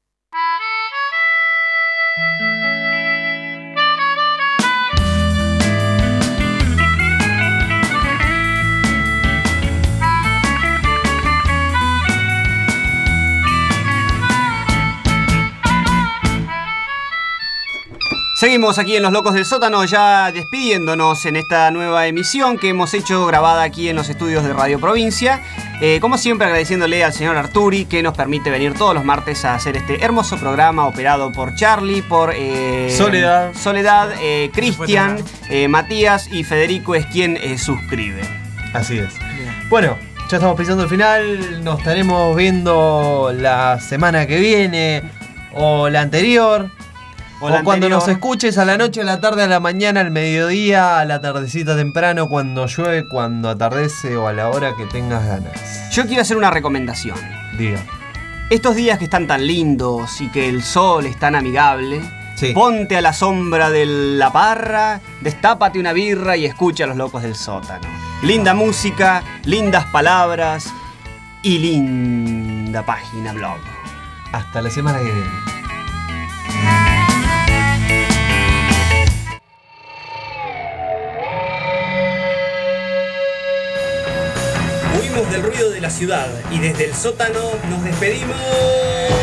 Seguimos aquí en Los Locos del Sótano, ya despidiéndonos en esta nueva emisión que hemos hecho grabada aquí en los estudios de Radio Provincia. Como siempre, agradeciéndole al señor Arturi que nos permite venir todos los martes a hacer este hermoso programa operado por Charlie, por Soledad, Cristian, Matías y Federico es quien suscribe. Así es. Bueno, ya estamos pensando el final, nos estaremos viendo la semana que viene o la anterior. O cuando nos escuches a la noche, a la tarde, a la mañana, al mediodía, a la tardecita temprano, cuando llueve, cuando atardece o a la hora que tengas ganas. Yo quiero hacer una recomendación. Diga. Estos días que están tan lindos y que el sol es tan amigable, sí. Ponte a la sombra de la parra, destápate una birra y escucha a Los Locos del Sótano. Linda música, lindas palabras y linda página blog. Hasta la semana que viene. Huimos del ruido de la ciudad y desde el sótano nos despedimos.